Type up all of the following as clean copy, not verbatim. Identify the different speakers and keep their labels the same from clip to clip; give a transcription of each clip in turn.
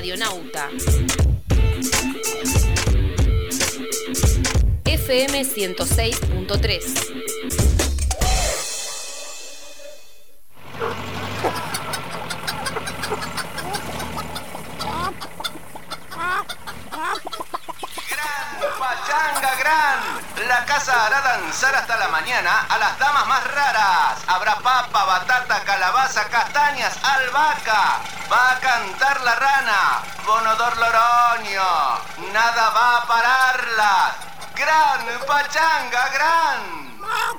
Speaker 1: Radionauta. FM 106.3.
Speaker 2: La casa hará danzar hasta la mañana a las damas más raras. Habrá papa, batata, calabaza, castañas, albahaca. Va a cantar la rana, Bonodor Loroño. Nada va a pararlas. Gran pachanga, gran.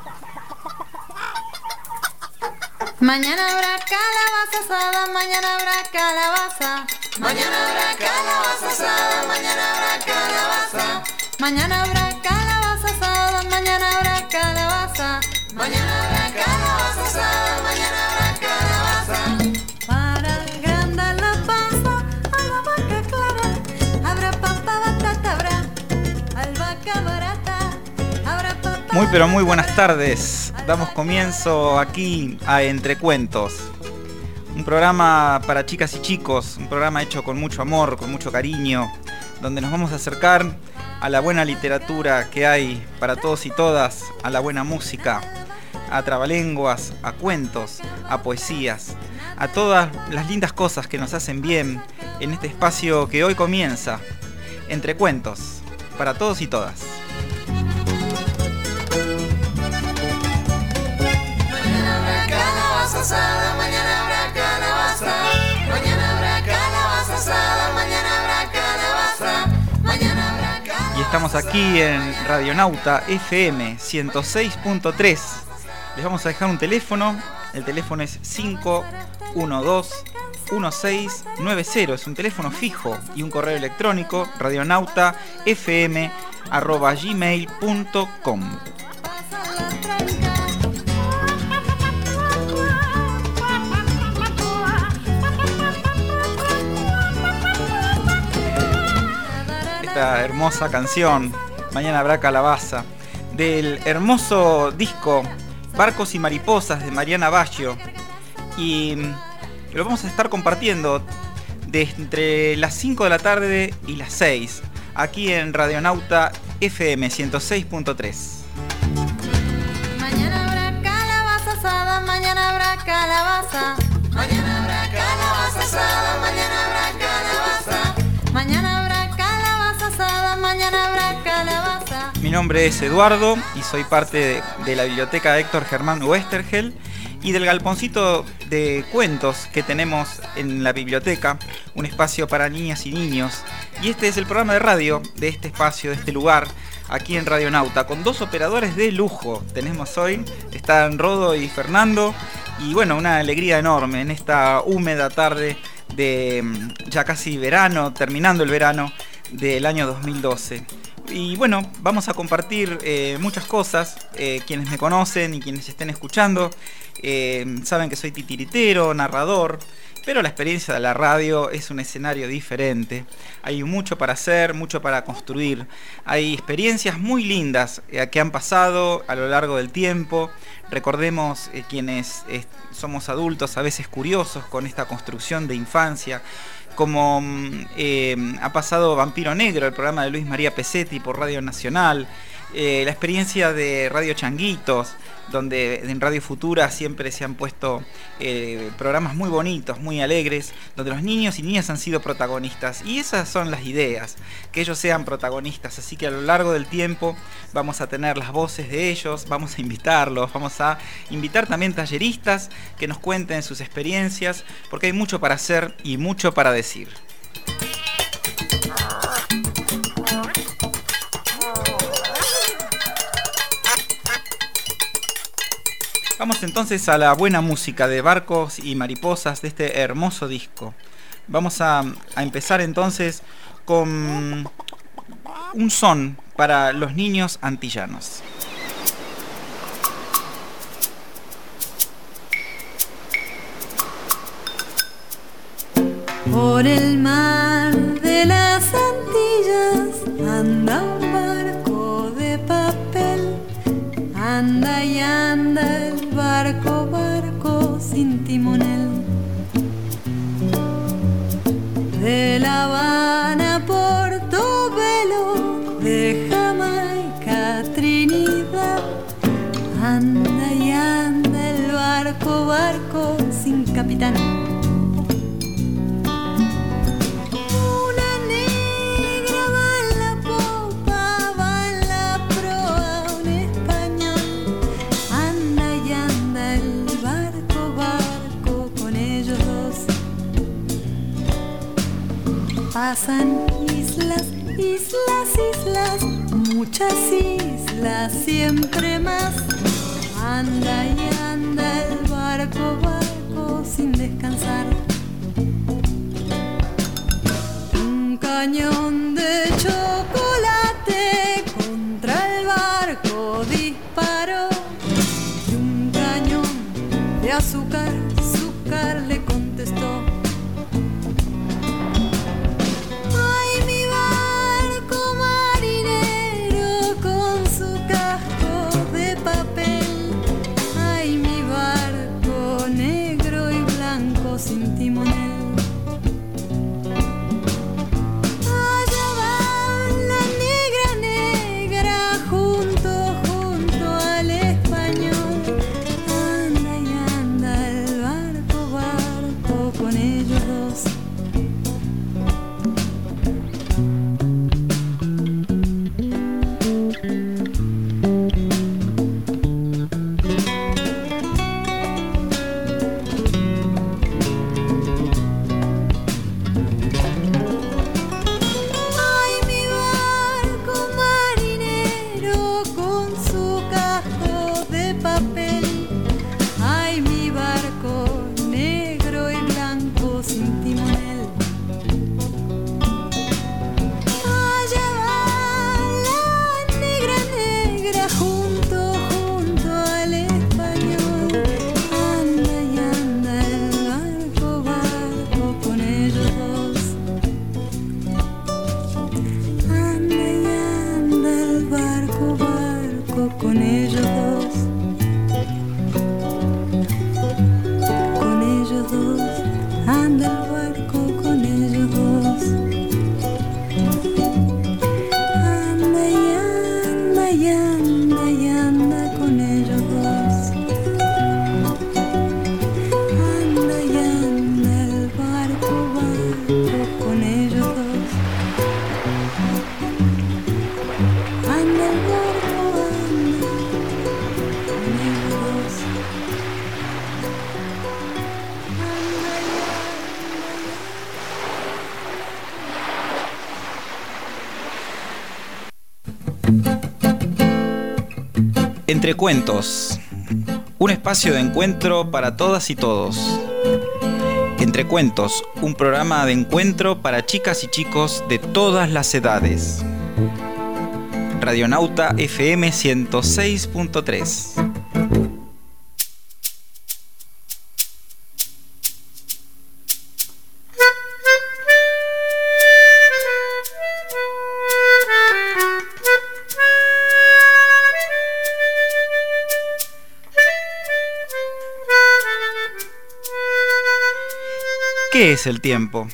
Speaker 3: Mañana habrá calabaza asada, mañana habrá calabaza. Mañana habrá calabaza asada, mañana habrá calabaza. Mañana habrá calabaza asada, mañana habrá calabaza. Mañana habrá calabaza asada, mañana habrá calabaza. Para agrandar la panza a la vaca clara, habrá papa, batata, habrá albahaca barata, habrá papa.
Speaker 4: Muy pero muy buenas tardes. Damos comienzo aquí a Entre Cuentos. Un programa para chicas y chicos, un programa hecho con mucho amor, con mucho cariño, donde nos vamos a acercar a la buena literatura que hay para todos y todas, a la buena música, a trabalenguas, a cuentos, a poesías, a todas las lindas cosas que nos hacen bien en este espacio que hoy comienza, Entre Cuentos, para todos y todas.
Speaker 3: Mañana habrá calabaza asada, mañana habrá calabaza. Mañana habrá calabaza asada, mañana habrá calabaza. Mañana habrá calabaza.
Speaker 4: Y estamos aquí en Radionauta FM 106.3. Les vamos a dejar un teléfono. El teléfono es 512-1690. Es un teléfono fijo y un correo electrónico radionautafm@gmail.com. Esta hermosa canción, Mañana habrá calabaza, del hermoso disco Barcos y Mariposas de Mariana Baggio, y lo vamos a estar compartiendo entre las 5 de la tarde y las 6 aquí en Radionauta FM 106.3.
Speaker 3: Mañana habrá calabaza asada, mañana habrá calabaza. Mañana habrá calabaza asada, mañana habrá calabaza. Mañana habrá calabaza asada, mañana habrá calabaza.
Speaker 4: Mi nombre es Eduardo y soy parte de la biblioteca Héctor Germán Westergel y del galponcito de cuentos que tenemos en la biblioteca, un espacio para niñas y niños. Y este es el programa de radio de este espacio, de este lugar, aquí en Radionauta, con dos operadores de lujo. Tenemos hoy, están Rodo y Fernando, y bueno, una alegría enorme en esta húmeda tarde de ya casi verano, terminando el verano del año 2012. Y bueno, vamos a compartir muchas cosas. Quienes me conocen y quienes estén escuchando saben que soy titiritero, narrador, pero la experiencia de la radio es un escenario diferente. Hay mucho para hacer, mucho para construir. Hay experiencias muy lindas que han pasado a lo largo del tiempo. Recordemos quienes somos adultos, a veces curiosos con esta construcción de infancia, como ha pasado Vampiro Negro, el programa de Luis María Pesetti por Radio Nacional, la experiencia de Radio Changuitos, donde en Radio Futura siempre se han puesto programas muy bonitos, muy alegres, donde los niños y niñas han sido protagonistas, y esas son las ideas, que ellos sean protagonistas. Así que a lo largo del tiempo vamos a tener las voces de ellos, vamos a invitarlos, vamos a invitar también talleristas que nos cuenten sus experiencias, porque hay mucho para hacer y mucho para decir. Vamos entonces a la buena música de Barcos y Mariposas de este hermoso disco. Vamos a empezar entonces con un son para los niños antillanos.
Speaker 3: Por el mar de las Antillas anda un barco de papel, anda y anda el barco, barco sin timonel. De de La Habana, Portobelo, de Jamaica, Trinidad. Anda y anda el barco, barco sin capitán. Una negra va en la popa, va en la proa, un español. Anda y anda el barco, barco con ellos dos. Pasan islas, islas, islas, muchas islas, siempre más. Anda y anda el barco, barco sin descansar. Un cañón de chocolate contra el barco disparó. Y un cañón de azúcar, azúcar le contestó. Ay, mi barco marinero con su casco de papel. Ay, mi barco negro y blanco sin timonel. Allá va la negra, negra junto, junto al español. Anda y anda el barco, barco con ellos dos. Ay, mi barco marinero con su casco de papel. Ay, mi barco negro y blanco sin timonel. Allá va la negra, negra junto, junto al español. Anda y anda el barco, barco con ellos dos. Anda y anda el barco, barco con ellos dos. Con ellos dos, anda el barco con ellos dos. Anda y anda y anda y anda con ellos dos. Anda y anda el barco, barco con ellos dos. Anda el barco, anda con ellos dos. Anda y
Speaker 4: Entre Cuentos, un espacio de encuentro para todas y todos. Entre Cuentos, un programa de encuentro para chicas y chicos de todas las edades. Radionauta FM 106.3. ¿Qué es el tiempo?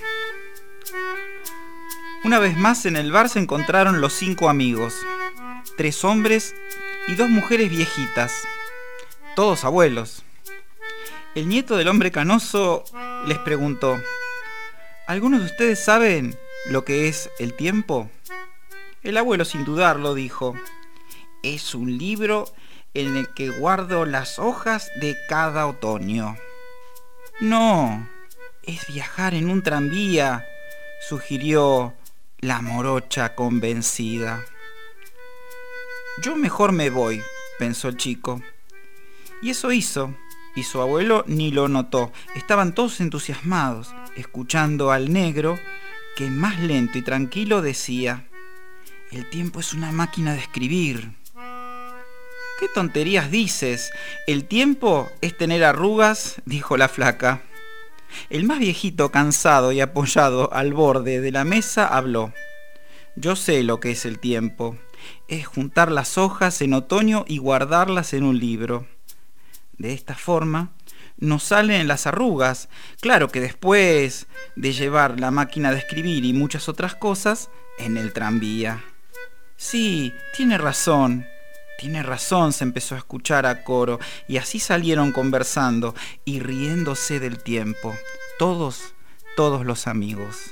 Speaker 4: Una vez más en el bar se encontraron los 5 amigos, 3 hombres y 2 mujeres viejitas, todos abuelos. El nieto del hombre canoso les preguntó: ¿algunos de ustedes saben lo que es el tiempo? El abuelo, sin dudarlo, dijo: es un libro en el que guardo las hojas de cada otoño. No, es viajar en un tranvía, sugirió la morocha convencida. Yo mejor me voy, pensó el chico. Y eso hizo, y su abuelo ni lo notó. Estaban todos entusiasmados, escuchando al negro, que más lento y tranquilo decía: el tiempo es una máquina de escribir. ¿Qué tonterías dices? El tiempo es tener arrugas, dijo la flaca. El más viejito, cansado y apoyado al borde de la mesa, habló: yo sé lo que es el tiempo. Es juntar las hojas en otoño y guardarlas en un libro. De esta forma, nos salen las arrugas. Claro que después de llevar la máquina de escribir y muchas otras cosas, en el tranvía. Sí, tiene razón, se empezó a escuchar a coro, y así salieron conversando y riéndose del tiempo, todos los amigos.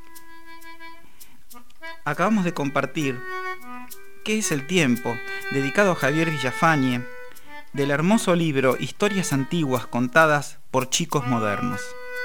Speaker 4: Acabamos de compartir ¿Qué es el tiempo?, dedicado a Javier Villafañe, del hermoso libro Historias antiguas contadas por chicos modernos.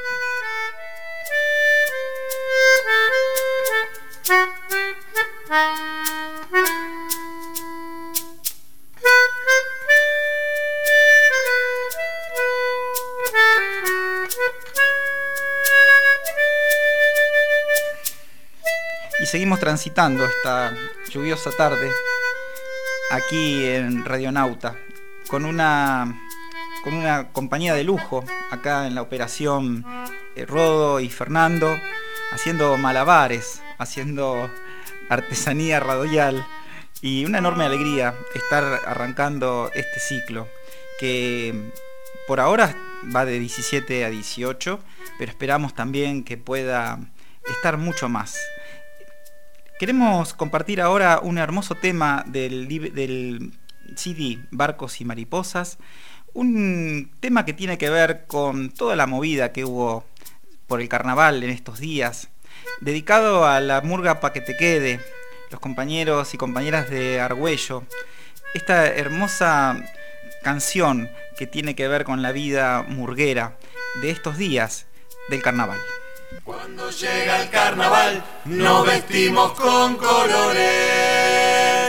Speaker 4: Y seguimos transitando esta lluviosa tarde aquí en Radionauta con una compañía de lujo acá en la operación, Rodo y Fernando, haciendo malabares, haciendo artesanía radial, y una enorme alegría estar arrancando este ciclo que por ahora va de 17 a 18, pero esperamos también que pueda estar mucho más. Queremos compartir ahora un hermoso tema del CD Barcos y Mariposas, un tema que tiene que ver con toda la movida que hubo por el carnaval en estos días, dedicado a la murga Pa' que te quede, los compañeros y compañeras de Argüello, esta hermosa canción que tiene que ver con la vida murguera de estos días del carnaval.
Speaker 5: Cuando llega el carnaval, nos vestimos con colores.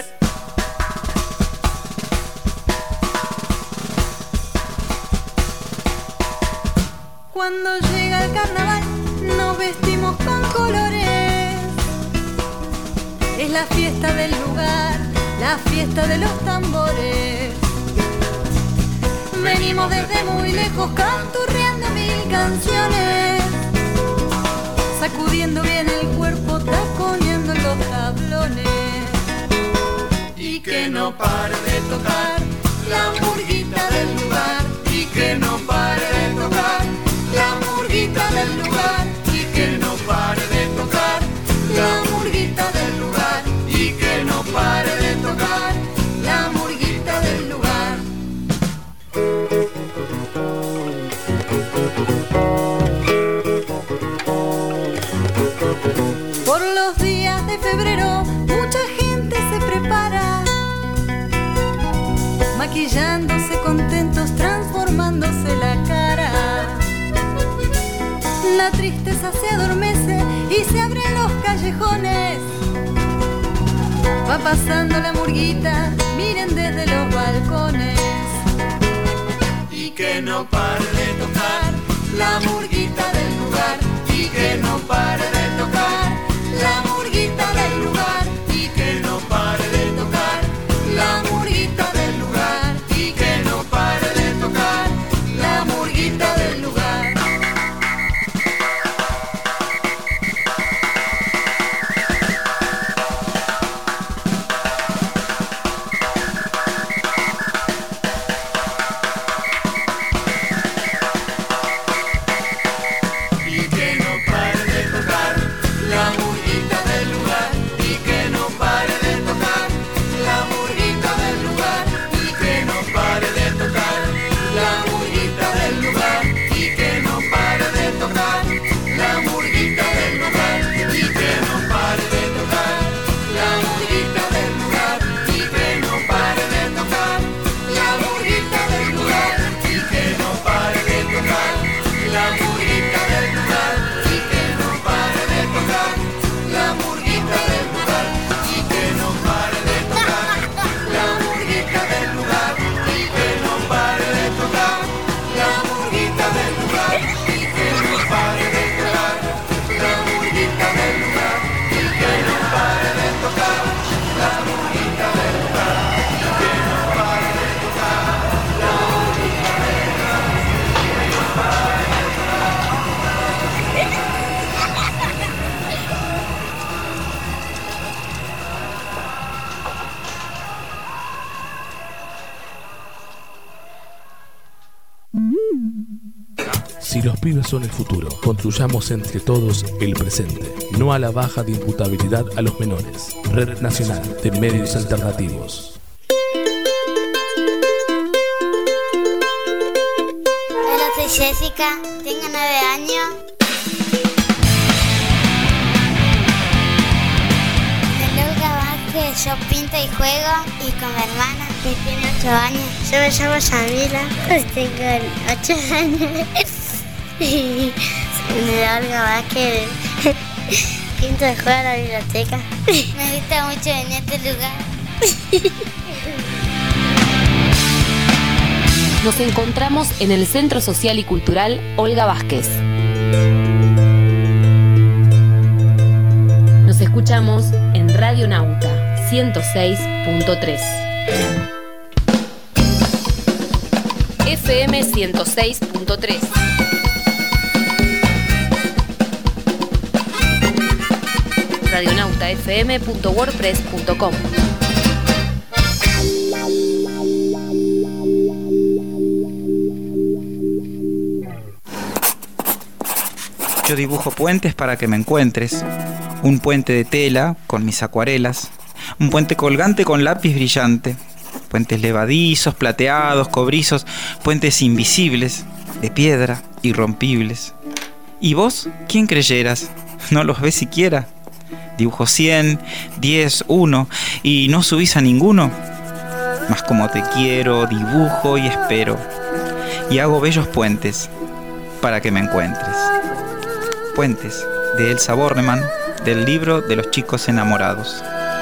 Speaker 3: Cuando llega el carnaval, nos vestimos con colores. Es la fiesta del lugar, la fiesta de los tambores. Venimos desde muy lejos canturreando mil canciones, sacudiendo bien el cuerpo, taconeando en los tablones.
Speaker 5: Y que no pare de tocar la murguita del lugar. Y que no pare de tocar la murguita del lugar. Y que no pare de tocar la murguita del lugar. Y que no pare de tocar la murguita del lugar.
Speaker 3: Por los días de febrero mucha gente se prepara, maquillándose contentos, transformándose la cara. La tristeza se adormece y se abren los callejones. Va pasando la murguita, miren desde los balcones.
Speaker 5: Y que no pare de tocar la murguita del lugar. Y que no pare de tocar la murguita del lugar. Y que no pare de tocar la murguita del lugar. Y que no pare de tocar la murguita del lugar.
Speaker 6: Si los pibes son el futuro, construyamos entre todos el presente. No a la baja de imputabilidad a los menores. Red Nacional de Medios Alternativos.
Speaker 7: Hola, soy Jessica, tengo 9 años. Yo pinto y juego y con mi hermana que tiene 8 años. Yo me llamo Yamila, pues tengo 8 años. Y me da algo más que pinto y juego a la biblioteca. Me gusta mucho venir a este lugar.
Speaker 1: Nos encontramos en el Centro Social y Cultural Olga Vázquez. Nos escuchamos en Radio Nauta 106.3. FM 106.3. radionautafm.wordpress.com.
Speaker 4: Yo dibujo puentes para que me encuentres. Un puente de tela con mis acuarelas. Un puente colgante con lápiz brillante. Puentes levadizos, plateados, cobrizos. Puentes invisibles, de piedra, irrompibles. ¿Y vos? ¿Quién creyeras? ¿No los ves siquiera? Dibujo 100, 10, 1 y no subís a ninguno. Mas como te quiero, dibujo y espero. Y hago bellos puentes para que me encuentres. Puentes, de Elsa Bornemann, del libro de los chicos enamorados.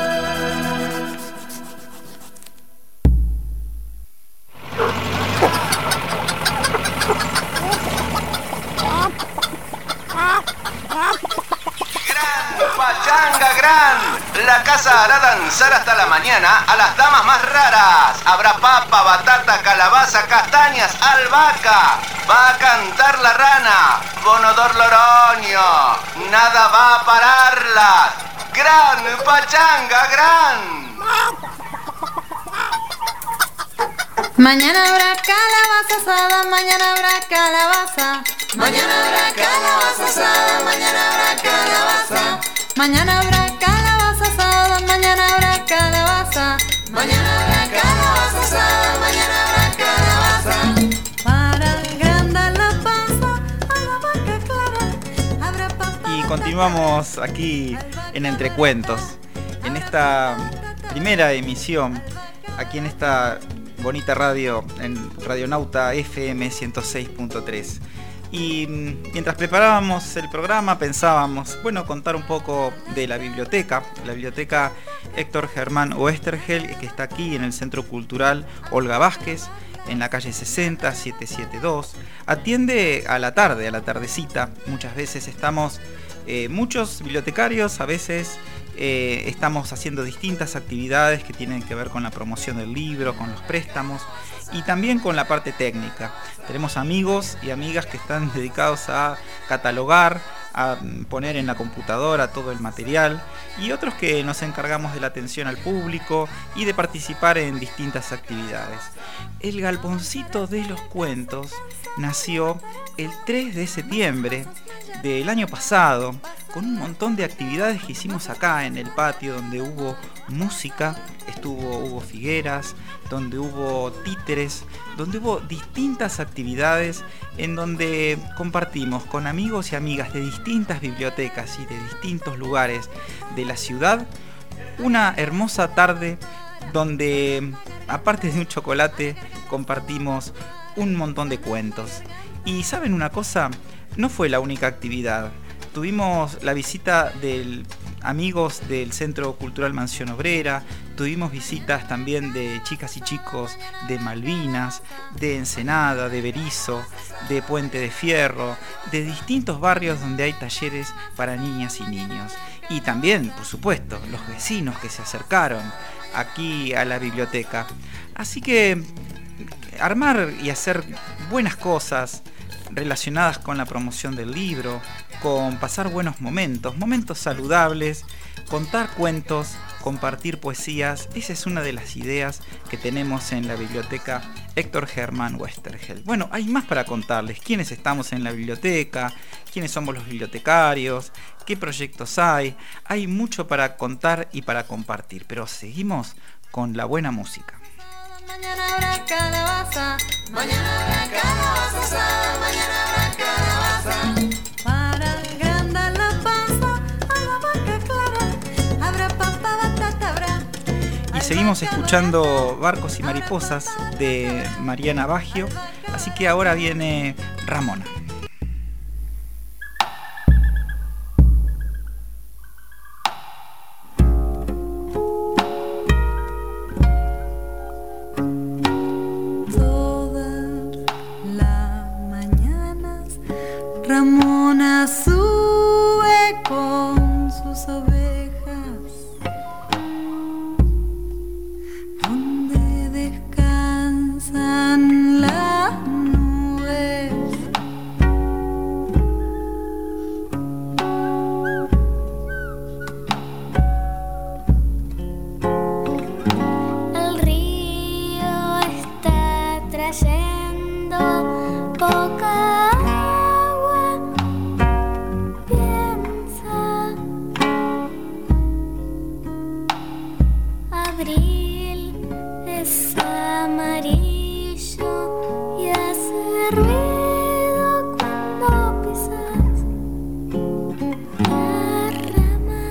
Speaker 2: La casa hará danzar hasta la mañana a las damas más raras. Habrá papa, batata, calabaza, castañas, albahaca. Va a cantar la rana, Bonodor Loroño. Nada va a pararlas. ¡Gran pachanga, gran!
Speaker 3: Mañana habrá calabaza asada, mañana habrá calabaza.
Speaker 5: Mañana habrá calabaza asada, mañana habrá calabaza.
Speaker 3: Mañana habrá calabaza asada, mañana habrá calabaza.
Speaker 5: Mañana habrá calabaza asada, mañana habrá calabaza.
Speaker 3: Para agrandar la panza a la vaca clara habrá papa.
Speaker 4: Y continuamos aquí en Entre Cuentos, en esta primera emisión, aquí en esta bonita radio, en Radionauta FM 106.3. Y mientras preparábamos el programa pensábamos, bueno, contar un poco de la biblioteca Héctor Germán Oesterhel, que está aquí en el Centro Cultural Olga Vázquez, en la calle 60, 772. Atiende a la tarde, a la tardecita. Muchas veces estamos, muchos bibliotecarios, a veces estamos haciendo distintas actividades que tienen que ver con la promoción del libro, con los préstamos y también con la parte técnica. Tenemos amigos y amigas que están dedicados a catalogar, a poner en la computadora todo el material, y otros que nos encargamos de la atención al público y de participar en distintas actividades. El Galponcito de los Cuentos nació el 3 de septiembre del año pasado, con un montón de actividades que hicimos acá en el patio, donde hubo música, hubo Figueras, donde hubo títeres, donde hubo distintas actividades en donde compartimos con amigos y amigas de distintas bibliotecas y de distintos lugares de la ciudad una hermosa tarde donde, aparte de un chocolate, compartimos un montón de cuentos. Y ¿saben una cosa? No fue la única actividad. Tuvimos la visita de amigos del Centro Cultural Mansión Obrera, tuvimos visitas también de chicas y chicos de Malvinas, de Ensenada, de Berizo, de Puente de Fierro, de distintos barrios donde hay talleres para niñas y niños. Y también, por supuesto, los vecinos que se acercaron aquí a la biblioteca. Así que armar y hacer buenas cosas relacionadas con la promoción del libro, con pasar buenos momentos saludables, contar cuentos, compartir poesías. Esa es una de las ideas que tenemos en la biblioteca Héctor Germán Westergel. Bueno, hay más para contarles. ¿Quiénes estamos en la biblioteca? ¿Quiénes somos los bibliotecarios? ¿Qué proyectos hay? Hay mucho para contar y para compartir, pero seguimos con la buena música.
Speaker 3: Mañana habrá calabaza, mañana habrá calabaza asada, mañana habrá calabaza. Para agrandar la panza, a la vaca clara, habrá papa, batata, habrá.
Speaker 4: Y seguimos escuchando Barcos y Mariposas de Mariana Baggio, así que ahora viene Ramona.
Speaker 3: Ramona sube con sus ovejas, donde descansan las nubes.
Speaker 7: El río está trayendo poca abril es amarillo y hace ruido cuando pisas la rama.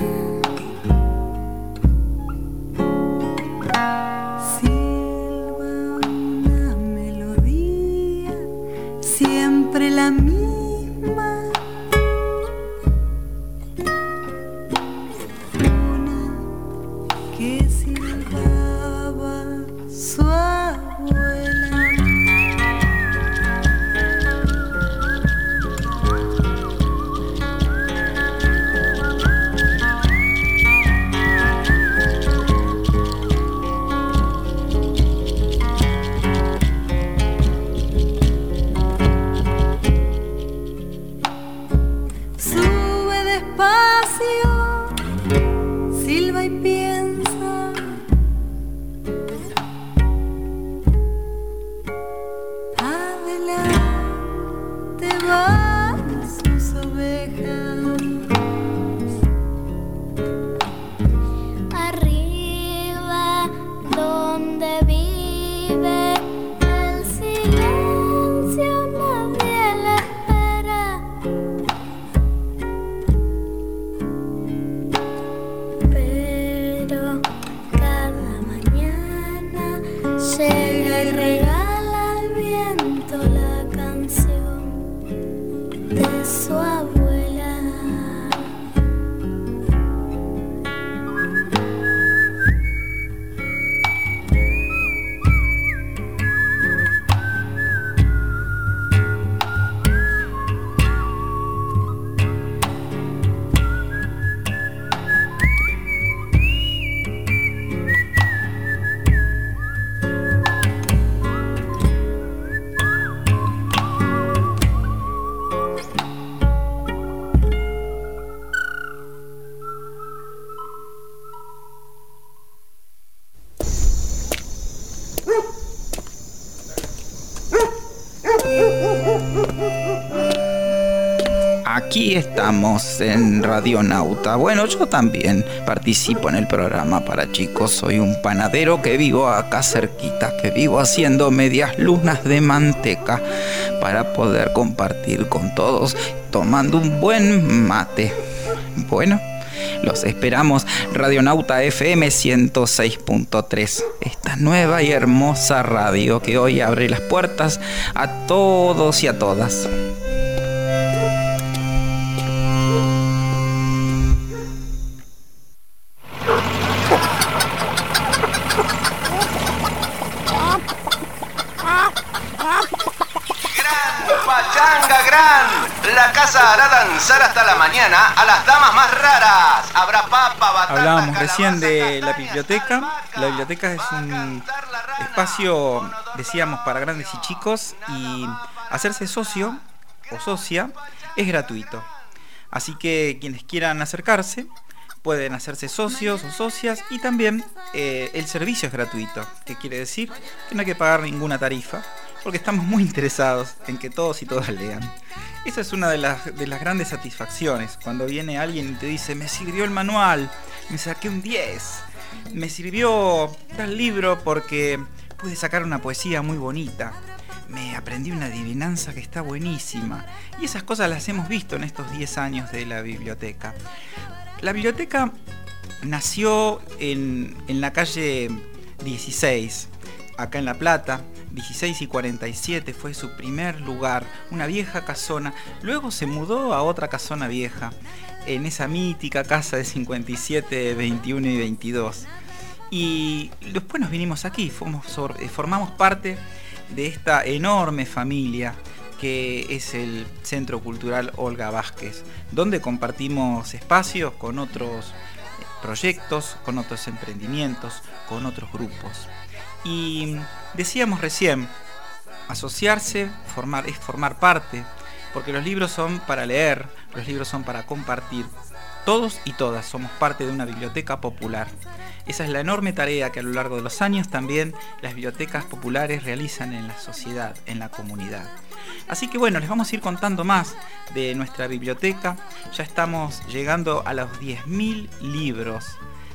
Speaker 3: Silba una melodía, siempre la misma. Que silbaba su abuela. Sube despacio, silba y piensa. Adelante van sus ovejas.
Speaker 7: Arriba donde vive el silencio, nadie la espera. Pero cada mañana llega y regala al viento la canción de su abuela.
Speaker 4: Aquí estamos en Radionauta. Bueno, yo también participo en el programa para chicos. Soy un panadero que vivo acá cerquita, que vivo haciendo medias lunas de manteca para poder compartir con todos, tomando un buen mate. Bueno, los esperamos. Radionauta FM 106.3, esta nueva y hermosa radio que hoy abre las puertas a todos y a todas.
Speaker 2: La casa hará danzar hasta la mañana a las damas más raras. Habrá papa, batata.
Speaker 4: Hablábamos recién de la biblioteca. La biblioteca es un espacio, decíamos, para grandes y chicos, y hacerse socio o socia es gratuito. Así que quienes quieran acercarse pueden hacerse socios o socias, y también el servicio es gratuito, que quiere decir que no hay que pagar ninguna tarifa, porque estamos muy interesados en que todos y todas lean. Esa es una de las grandes satisfacciones, cuando viene alguien y te dice: me sirvió el manual, me saqué un 10, me sirvió tal libro porque pude sacar una poesía muy bonita, me aprendí una adivinanza que está buenísima. Y esas cosas las hemos visto en estos 10 años de la biblioteca. La biblioteca nació en la calle 16, acá en La Plata. 16 y 47 fue su primer lugar, una vieja casona. Luego se mudó a otra casona vieja, en esa mítica casa de 57, 21 y 22. Y después nos vinimos aquí, formamos parte de esta enorme familia que es el Centro Cultural Olga Vázquez, donde compartimos espacios con otros proyectos, con otros emprendimientos, con otros grupos. Y decíamos recién, asociarse, es formar parte, porque los libros son para leer, los libros son para compartir. Todos y todas somos parte de una biblioteca popular. Esa es la enorme tarea que a lo largo de los años también las bibliotecas populares realizan en la sociedad, en la comunidad. Así que bueno, les vamos a ir contando más de nuestra biblioteca. Ya estamos llegando a los 10.000 libros.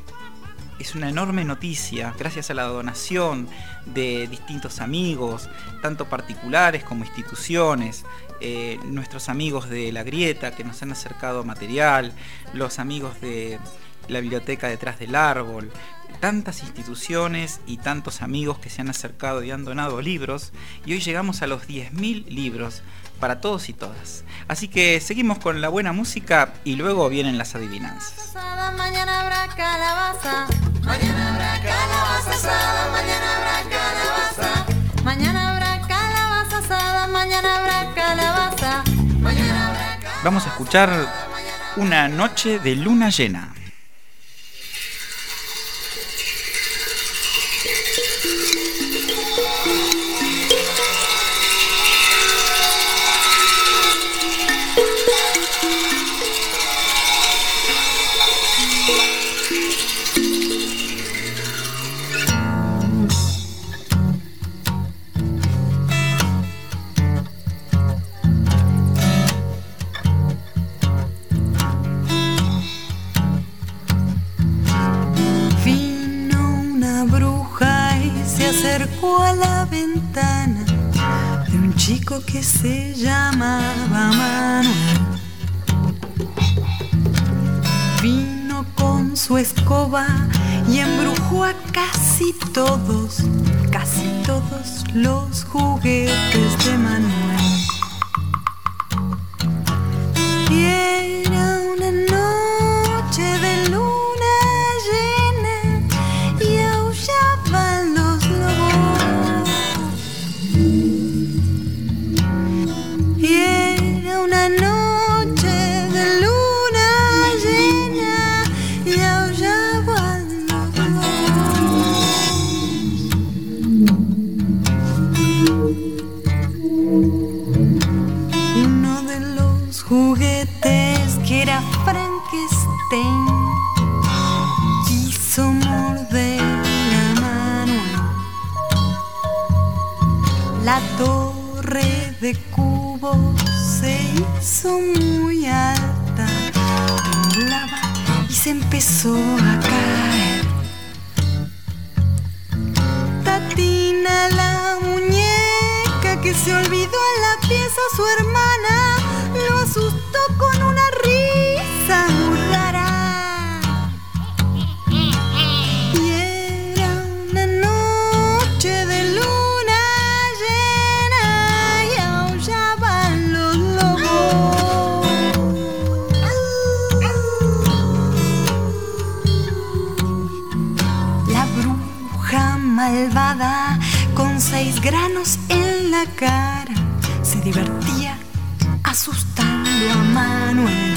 Speaker 4: Es una enorme noticia, gracias a la donación de distintos amigos, tanto particulares como instituciones, nuestros amigos de La Grieta que nos han acercado material, los amigos de la biblioteca Detrás del Árbol, tantas instituciones y tantos amigos que se han acercado y han donado libros, y hoy llegamos a los 10.000 libros para todos y todas. Así que seguimos con la buena música y luego vienen las adivinanzas.
Speaker 3: Mañana habrá calabaza.
Speaker 5: Mañana habrá calabaza asada, mañana habrá calabaza.
Speaker 3: Mañana habrá calabaza asada, mañana habrá calabaza.
Speaker 5: Mañana habrá calabaza.
Speaker 4: Vamos a escuchar Una noche de luna llena.
Speaker 3: Acercó a la ventana de un chico que se llamaba Manuel. Vino con su escoba y embrujó a casi todos los juguetes de Manuel. Y era una noche de luna llena y aullaban los lobos. Y era una noche de luna llena y aullaban los lobos. Uno de los juguetes, que era Frankenstein, quiso morder a Manuel. La torre de cubos se hizo muy alta, temblaba y se empezó a caer. Tatina, la muñeca que se olvidó en la pieza, su hermana lo asustó con una risa muy rara. Y era una noche de luna llena y aullaban los lobos. La bruja malvada, con 6 granos en la cara, se divertía asustando a Manuel.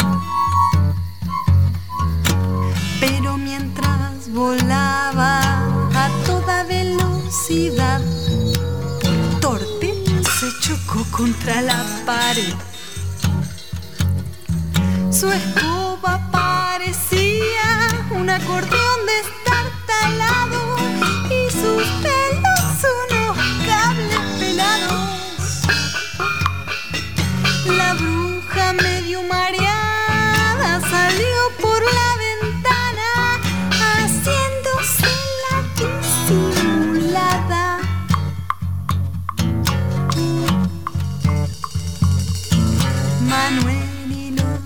Speaker 3: Pero mientras volaba a toda velocidad, por torpe se chocó contra la pared. Su escoba parecía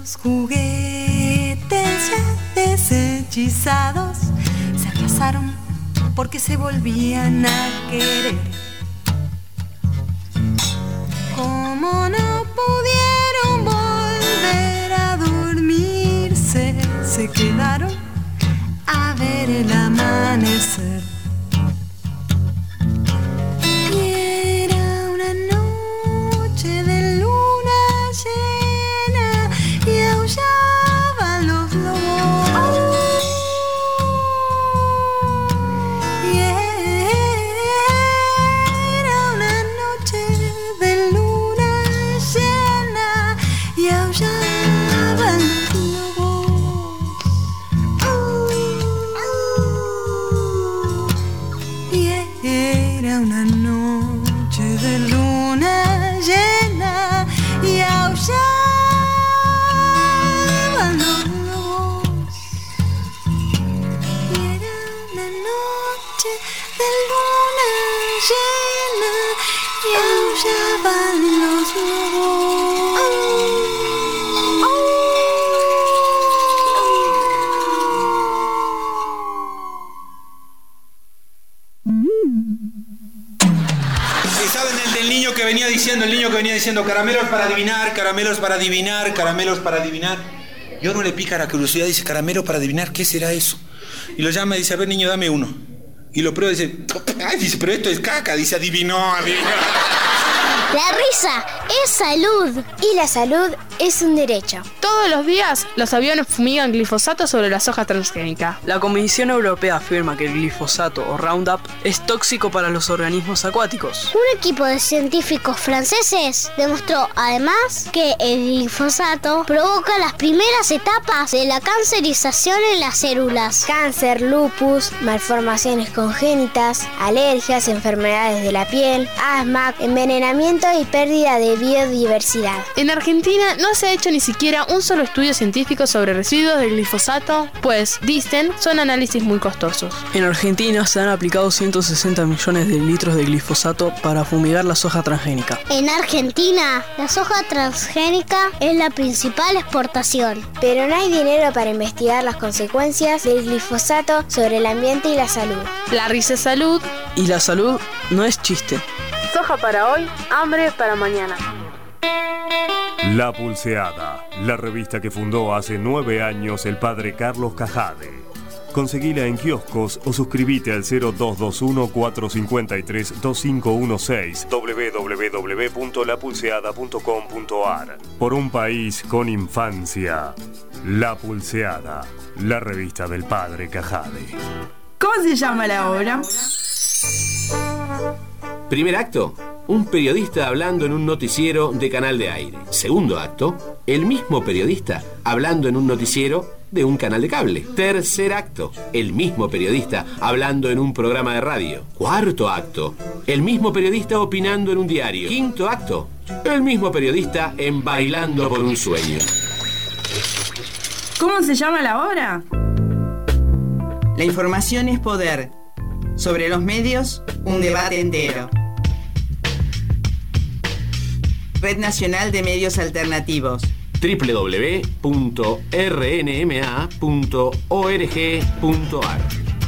Speaker 3: Los juguetes ya deshechizados se abrazaron porque se volvían a querer. Como no pudieron volver a dormirse, se quedaron a ver el amanecer. Y era una noche de luna llena y aullaban los lobos. Y era una noche de luna llena y aullaban los lobos. Y era una noche de luna llena y aullaban los lobos. Y era una noche de luna llena y aullaban los
Speaker 8: ¿Y saben el niño que venía diciendo caramelos para adivinar, caramelos para adivinar, caramelos para adivinar? Y uno le pica la curiosidad, dice, caramelos para adivinar, ¿qué será eso? Y lo llama y dice, a ver, niño, dame uno. Y lo prueba y dice, ay, dice, pero esto es caca. Dice, adivinó.
Speaker 7: La risa es salud y la salud es un derecho.
Speaker 9: Todos los días los aviones fumigan glifosato sobre la soja transgénica.
Speaker 10: La Comisión Europea afirma que el glifosato o Roundup es tóxico para los organismos acuáticos.
Speaker 7: Un equipo de científicos franceses demostró además que el glifosato provoca las primeras etapas de la cancerización en las células. Cáncer, lupus, malformaciones congénitas, alergias, enfermedades de la piel, asma, envenenamiento y pérdida de biodiversidad.
Speaker 9: En Argentina no se ha hecho ni siquiera un solo estudio científico sobre residuos de glifosato, pues, dicen, son análisis muy costosos.
Speaker 10: En Argentina se han aplicado 160 millones de litros de glifosato para fumigar la soja transgénica.
Speaker 7: En Argentina, la soja transgénica es la principal exportación. Pero no hay dinero para investigar las consecuencias del glifosato sobre el ambiente y la salud.
Speaker 9: La risa es salud.
Speaker 10: Y la salud no es chiste.
Speaker 9: Soja para hoy, hambre para mañana.
Speaker 11: La Pulseada, la revista que fundó hace 9 años el padre Carlos Cajade. Conseguila en kioscos o suscríbete al 0221-453-2516 www.lapulseada.com.ar. Por un país con infancia. La Pulseada, la revista del padre Cajade.
Speaker 12: ¿Cómo se llama la obra?
Speaker 13: Primer acto, un periodista hablando en un noticiero de canal de aire. Segundo acto, el mismo periodista hablando en un noticiero de un canal de cable. Tercer acto, el mismo periodista hablando en un programa de radio. Cuarto acto, el mismo periodista opinando en un diario. Quinto acto, el mismo periodista en Bailando por un sueño.
Speaker 12: ¿Cómo se llama la obra? La información es poder. Sobre los medios, un debate entero. Red Nacional de Medios Alternativos.
Speaker 13: www.rnma.org.ar.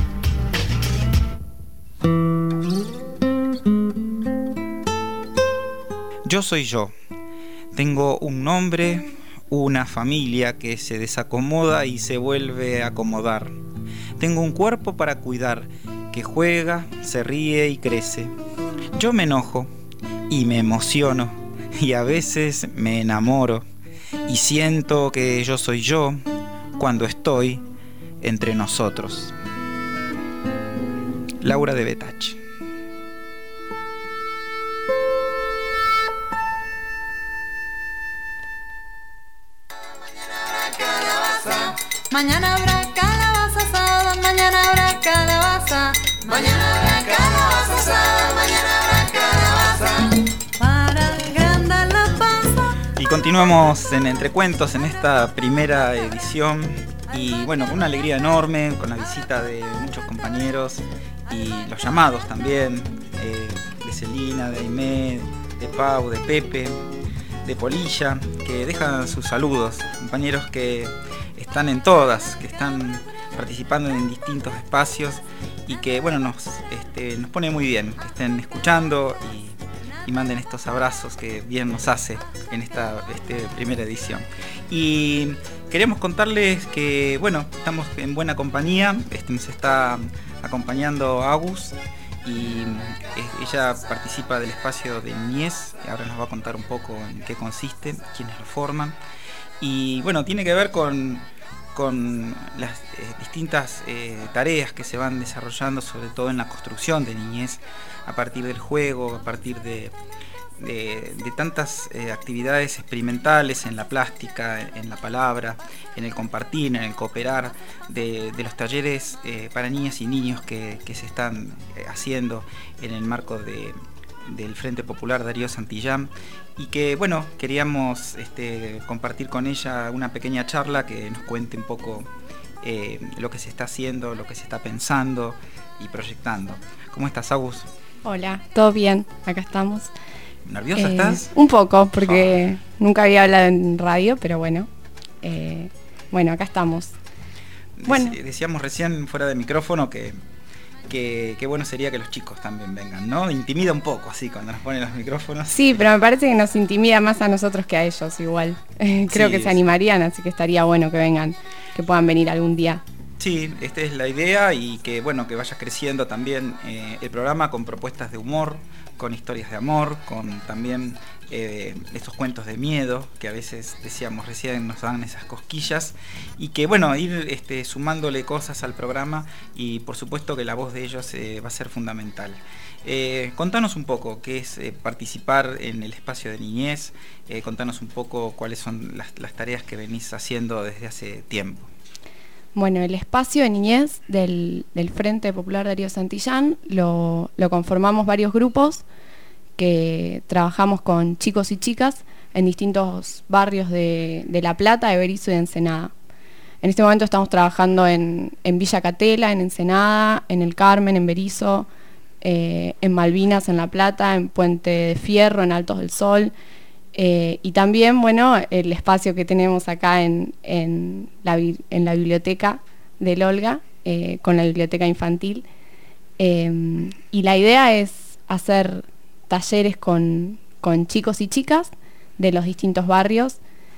Speaker 4: Yo soy yo. Tengo un nombre, una familia que se desacomoda y se vuelve a acomodar. Tengo un cuerpo para cuidar, que juega, se ríe y crece. Yo me enojo y me emociono y a veces me enamoro y siento que yo soy yo cuando estoy entre nosotros. Laura de Betach.
Speaker 3: Mañana habrá calabaza asada, mañana habrá calabaza. Mañana habrá calabaza asada, mañana habrá calabaza. Para agrandar la panza.
Speaker 4: Y continuamos en Entre Cuentos en esta primera edición. Y bueno, con una alegría enorme, con la visita de muchos compañeros y los llamados también, de Celina, de Aimé, de Pau, de Pepe, de Polilla, que dejan sus saludos, compañeros que están en todas, que están participando en distintos espacios y que bueno, nos pone muy bien que estén escuchando y manden estos abrazos que bien nos hace en esta primera edición. Y queremos contarles que bueno, estamos en buena compañía, nos está acompañando Agus y ella participa del espacio de niñez, ahora nos va a contar un poco en qué consiste, quiénes lo forman y bueno, tiene que ver con las distintas tareas que se van desarrollando, sobre todo en la construcción de niñez, a partir del juego, a partir de tantas actividades experimentales en la plástica, en la palabra, en el compartir, en el cooperar, de los talleres para niñas y niños que se están haciendo en el marco del Frente Popular Darío Santillán y que bueno, queríamos compartir con ella una pequeña charla que nos cuente un poco lo que se está haciendo, lo que se está pensando y proyectando. ¿Cómo estás, Agus?
Speaker 14: Hola, ¿todo bien? Acá estamos.
Speaker 4: ¿Nerviosa estás?
Speaker 14: Un poco, porque nunca había hablado en radio, pero bueno. Bueno, acá estamos. Bueno.
Speaker 4: Decíamos recién fuera de micrófono que bueno sería que los chicos también vengan, ¿no? Intimida un poco así cuando nos ponen los micrófonos.
Speaker 14: Sí, pero me parece que nos intimida más a nosotros que a ellos igual. Creo que se animarían, así que estaría bueno que vengan, que puedan venir algún día.
Speaker 4: Sí, esta es la idea y que bueno, que vaya creciendo también el programa con propuestas de humor, con historias de amor, con también estos cuentos de miedo que a veces decíamos recién nos dan esas cosquillas y que bueno, ir sumándole cosas al programa y por supuesto que la voz de ellos va a ser fundamental. Contanos un poco qué es participar en el espacio de niñez, contanos un poco cuáles son las tareas que venís haciendo desde hace tiempo.
Speaker 14: Bueno, el espacio de niñez del Frente Popular Darío Santillán lo conformamos varios grupos que trabajamos con chicos y chicas en distintos barrios de La Plata, de Berisso y de Ensenada. En este momento estamos trabajando en Villa Catela, en Ensenada, en El Carmen, en Berisso, en Malvinas, en La Plata, en Puente de Fierro, en Altos del Sol. Y también, bueno, el espacio que tenemos acá en la biblioteca del Olga, con la biblioteca infantil. Y la idea es hacer talleres con chicos y chicas de los distintos barrios,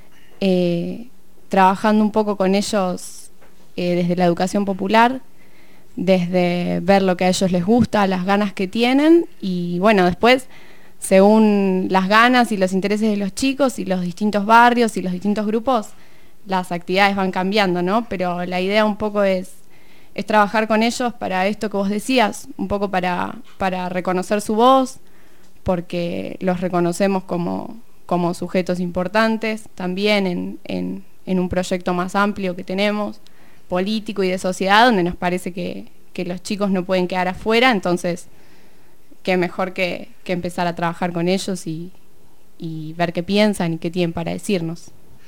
Speaker 14: trabajando un poco con ellos desde la educación popular, desde ver lo que a ellos les gusta, las ganas que tienen y bueno, después según las ganas y los intereses de los chicos y los distintos barrios y los distintos grupos, las actividades van cambiando, ¿no? Pero la idea un poco es trabajar con ellos para esto que vos decías, un poco para reconocer su voz, porque los reconocemos como sujetos importantes, también en un proyecto más amplio que tenemos, político y de sociedad, donde nos parece que los chicos no pueden quedar afuera, entonces qué mejor que empezar a trabajar con ellos y ver qué piensan y qué tienen para decirnos.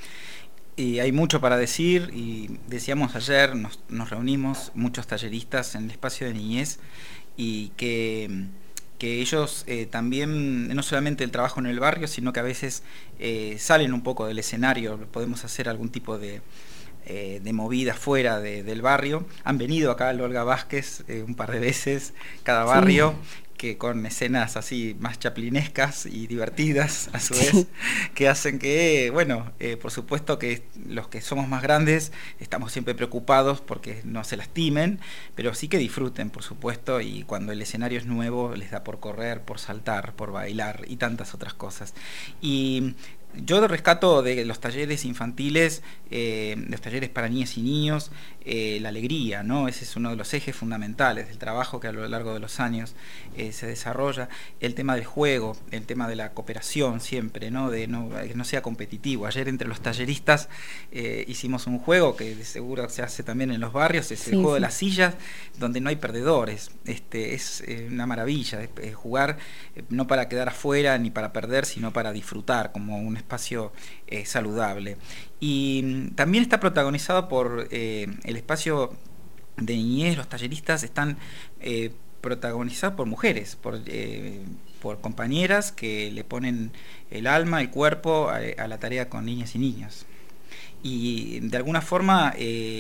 Speaker 4: Y hay mucho para decir y decíamos ayer, nos reunimos muchos talleristas en el espacio de niñez y que ellos también, no solamente el trabajo en el barrio, sino que a veces salen un poco del escenario, podemos hacer algún tipo de movida fuera del barrio. Han venido acá al Olga Vázquez un par de veces, cada barrio. Sí. Que con escenas así más chaplinescas y divertidas a su vez, que hacen que, bueno, por supuesto que los que somos más grandes estamos siempre preocupados porque no se lastimen, pero sí que disfruten, por supuesto, y cuando el escenario es nuevo les da por correr, por saltar, por bailar y tantas otras cosas. Y yo rescato de los talleres infantiles, los talleres para niñas y niños, la alegría, ¿no? Ese es uno de los ejes fundamentales del trabajo que a lo largo de los años se desarrolla. El tema del juego, el tema de la cooperación siempre, ¿no? De que no sea competitivo. Ayer entre los talleristas hicimos un juego que de seguro se hace también en los barrios, es el juego de las sillas, donde no hay perdedores. Es una maravilla jugar, no para quedar afuera ni para perder, sino para disfrutar como un espacio saludable. Y también está protagonizado por el espacio de niñez. Los talleristas están protagonizados por mujeres, por por compañeras que le ponen el alma, el cuerpo a la tarea con niñas y niños. Y de alguna forma,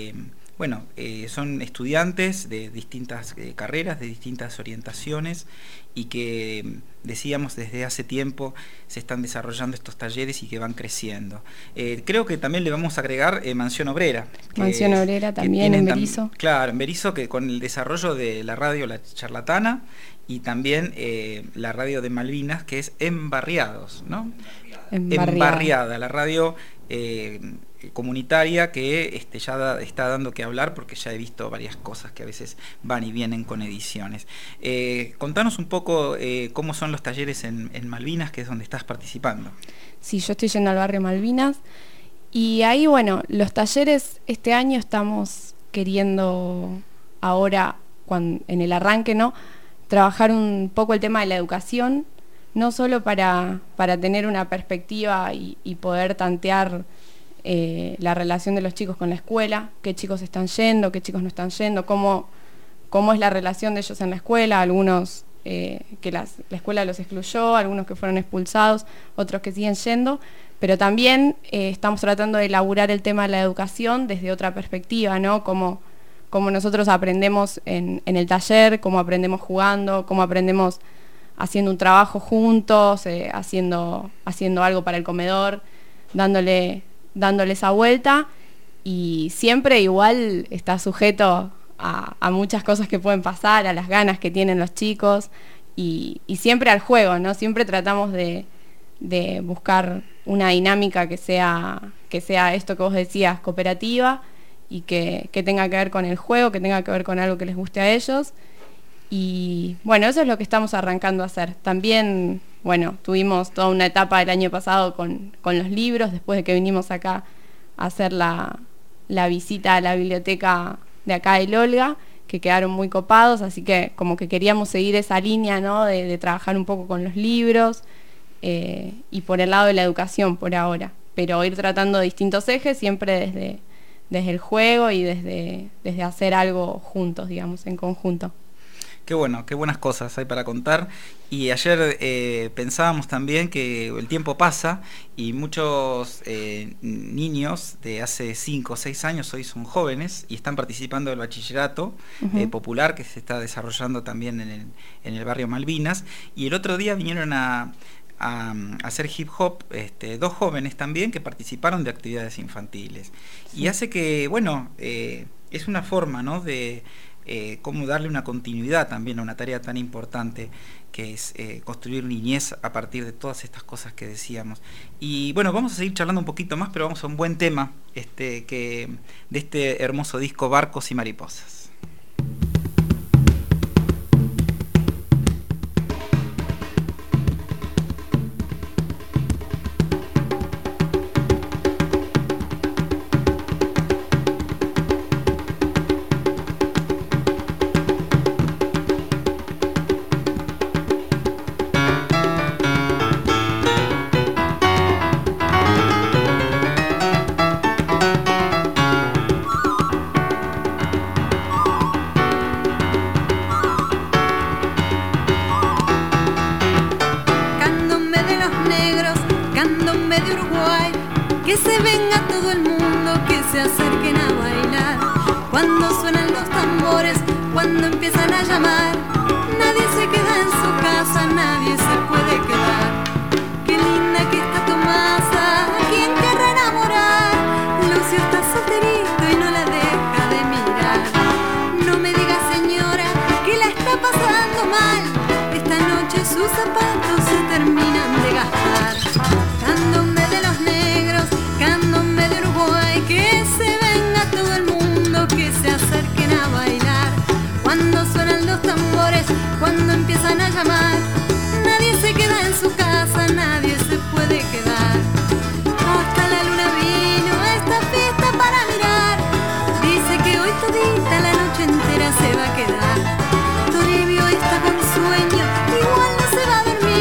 Speaker 4: son estudiantes de distintas carreras, de distintas orientaciones, y que, decíamos, desde hace tiempo se están desarrollando estos talleres y que van creciendo. Creo que también le vamos a agregar Mansión Obrera.
Speaker 14: Mansión Obrera también en Berisso.
Speaker 4: Claro, en Berisso, que con el desarrollo de la radio La Charlatana, y también la radio de Malvinas, que es Embarriados, ¿no? Embarriada, la radio comunitaria que ya está dando que hablar, porque ya he visto varias cosas que a veces van y vienen con ediciones. Contanos un poco cómo son los talleres en Malvinas, que es donde estás participando. Sí, yo estoy yendo al barrio Malvinas, y ahí, los talleres este año estamos queriendo ahora, en el arranque, ¿no?, trabajar un poco el tema de la educación, no solo para tener una perspectiva y poder tantear la relación de los chicos con la escuela, qué chicos están yendo, qué chicos no están yendo, cómo es la relación de ellos en la escuela, algunos que la escuela los excluyó, algunos que fueron expulsados, otros que siguen yendo, pero también estamos tratando de elaborar el tema de la educación desde otra perspectiva, ¿no? Cómo nosotros aprendemos en el taller, cómo aprendemos jugando, cómo aprendemos haciendo un trabajo juntos, haciendo algo para el comedor, dándole esa vuelta, y siempre igual está sujeto a muchas cosas que pueden pasar, a las ganas que tienen los chicos, y siempre al juego, ¿no? Siempre tratamos de buscar una dinámica que sea esto que vos decías, cooperativa, y que tenga que ver con el juego, que tenga que ver con algo que les guste a ellos. Y eso es lo que estamos arrancando a hacer. También, tuvimos toda una etapa el año pasado con los libros, después de que vinimos acá a hacer la visita a la biblioteca de acá de Olga, que quedaron muy copados, así que como que queríamos seguir esa línea, ¿no?, de trabajar un poco con los libros, y por el lado de la educación por ahora, pero ir tratando distintos ejes, siempre desde el juego y desde hacer algo juntos, digamos, en conjunto. Qué bueno, qué buenas cosas hay para contar. Y ayer pensábamos también que el tiempo pasa y muchos niños de hace 5 o 6 años hoy son jóvenes y están participando del bachillerato popular que se está desarrollando también en el barrio Malvinas. Y el otro día vinieron a hacer hip hop 2 jóvenes también que participaron de actividades infantiles. Sí. Y hace que, es una forma, ¿no?, de cómo darle una continuidad también a una tarea tan importante que es construir niñez a partir de todas estas cosas que decíamos. Y vamos a seguir charlando un poquito más, pero vamos a un buen tema de este hermoso disco, Barcos y Mariposas.
Speaker 3: Se va a quedar. Toribio está con sueño, igual no se va a dormir.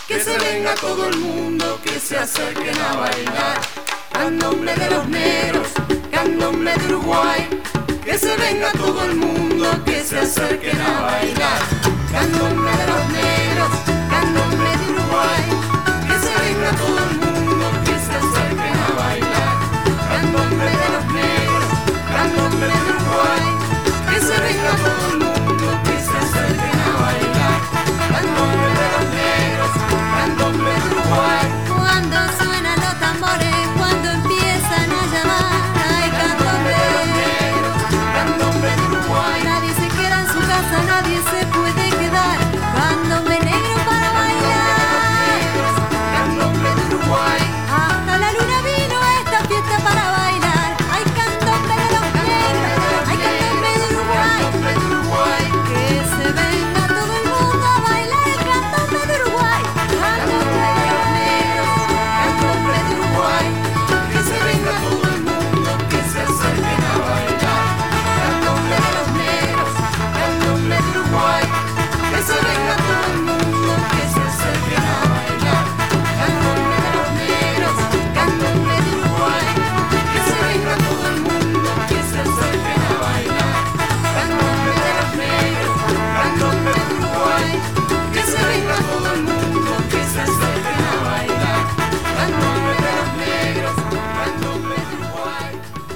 Speaker 5: que se venga todo el mundo, que se acerquen a bailar. Candombe de los negros, candombe de Uruguay, que se venga todo el mundo, que se acerquen a bailar. Candombe de los negros, candombe de Uruguay, que se venga todo el mundo, que se acerquen a bailar. Candombe de los negros, candombe de Uruguay, que se venga todo el mundo, que se acerquen a bailar. Candombe de los negros, candombe de Uruguay.
Speaker 3: Cuando suenan los tambores, cuando empiezan a llamar, ay, candombe de los negros,
Speaker 5: candombe de Uruguay.
Speaker 3: Nadie se queda en su casa, nadie se puede quedar. Candombe negro para bailar.
Speaker 5: Candombe de Uruguay.
Speaker 3: Hasta la luna vino esta fiesta para bailar. Ay, candombe de los negros, ay, candombe de Uruguay. Que se venga todo el mundo a bailar el candombe de Uruguay. Candombe de los negros,
Speaker 5: candombe de Uruguay. Que se venga todo el mundo, que se acerquen a bailar. Candombe de los negros, candombe de Uruguay. Que se venga todo el mundo, que se acerquen a bailar. Candombe de los negros, candombe de Uruguay. Que se venga todo el mundo, que se acerquen a bailar. Candombe de los negros, candombe de Uruguay. Que se venga todo el mundo, que se acerquen a bailar. Candombe de los negros, candombe de Uruguay.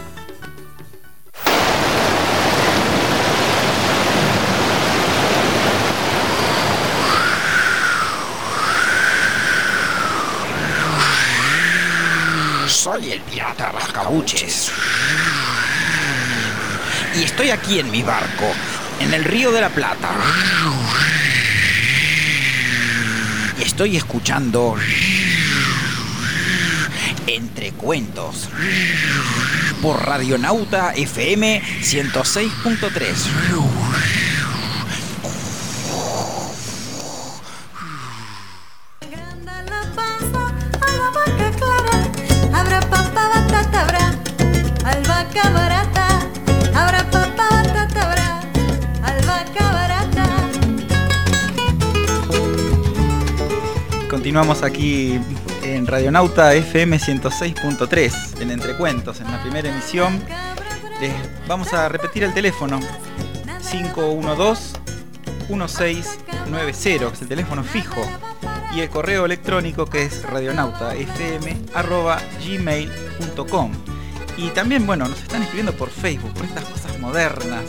Speaker 15: Soy el pirata Rascabuches. Y estoy aquí en mi barco, en el Río de la Plata. Y estoy escuchando Entre Cuentos por Radionauta FM 106.3.
Speaker 3: habrá papa, batata, habrá albahaca barata, habrá papa, batata, habrá albahaca barata.
Speaker 4: Continuamos aquí en Radionauta FM 106.3 en Entrecuentos, en la primera emisión. Les vamos a repetir el teléfono 512-1690, que es el teléfono fijo, y el correo electrónico, que es radionautafm@gmail.com. Y también, bueno, nos están escribiendo por Facebook, por estas cosas modernas.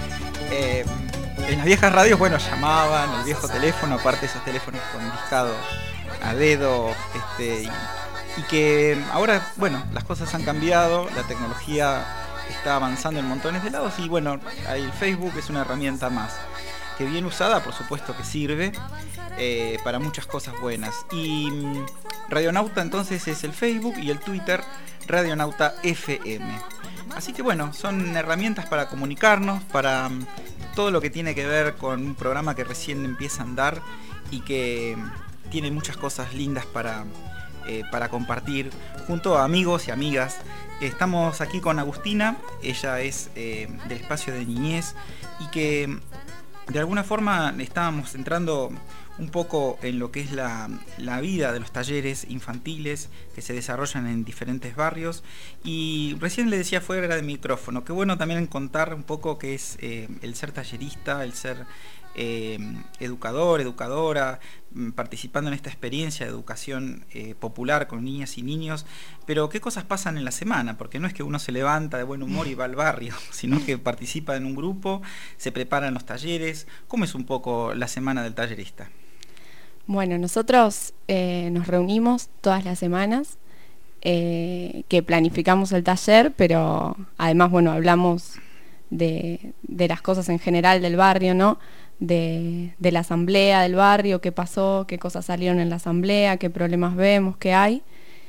Speaker 4: En las viejas radios, bueno, llamaban el viejo teléfono, aparte de esos teléfonos con discado a dedo, y que ahora, bueno, las cosas han cambiado, la tecnología está avanzando en montones de lados, y bueno, ahí el Facebook es una herramienta más, que bien usada, por supuesto que sirve para muchas cosas buenas. Y Radionauta entonces es el Facebook, y el Twitter Radionauta FM. Así que bueno, son herramientas para comunicarnos, para todo lo que tiene que ver con un programa que recién empieza a andar y que tiene muchas cosas lindas para compartir junto a amigos y amigas. Estamos aquí con Agustina, ella es del espacio de niñez, y que de alguna forma estábamos entrando un poco en lo que es la vida de los talleres infantiles que se desarrollan en diferentes barrios. Y recién le decía fuera de micrófono, qué bueno también contar un poco qué es el ser tallerista, el ser educador, educadora, participando en esta experiencia de educación popular con niñas y niños. Pero qué cosas pasan en la semana, porque no es que uno se levanta de buen humor y va al barrio, sino que participa en un grupo, se preparan los talleres. ¿Cómo es un poco la semana del tallerista?
Speaker 14: Bueno, nosotros nos reunimos todas las semanas, que planificamos el taller, pero además, bueno, hablamos de las cosas en general del barrio, ¿no? De la asamblea del barrio, qué pasó, qué cosas salieron en la asamblea, qué problemas vemos, qué hay.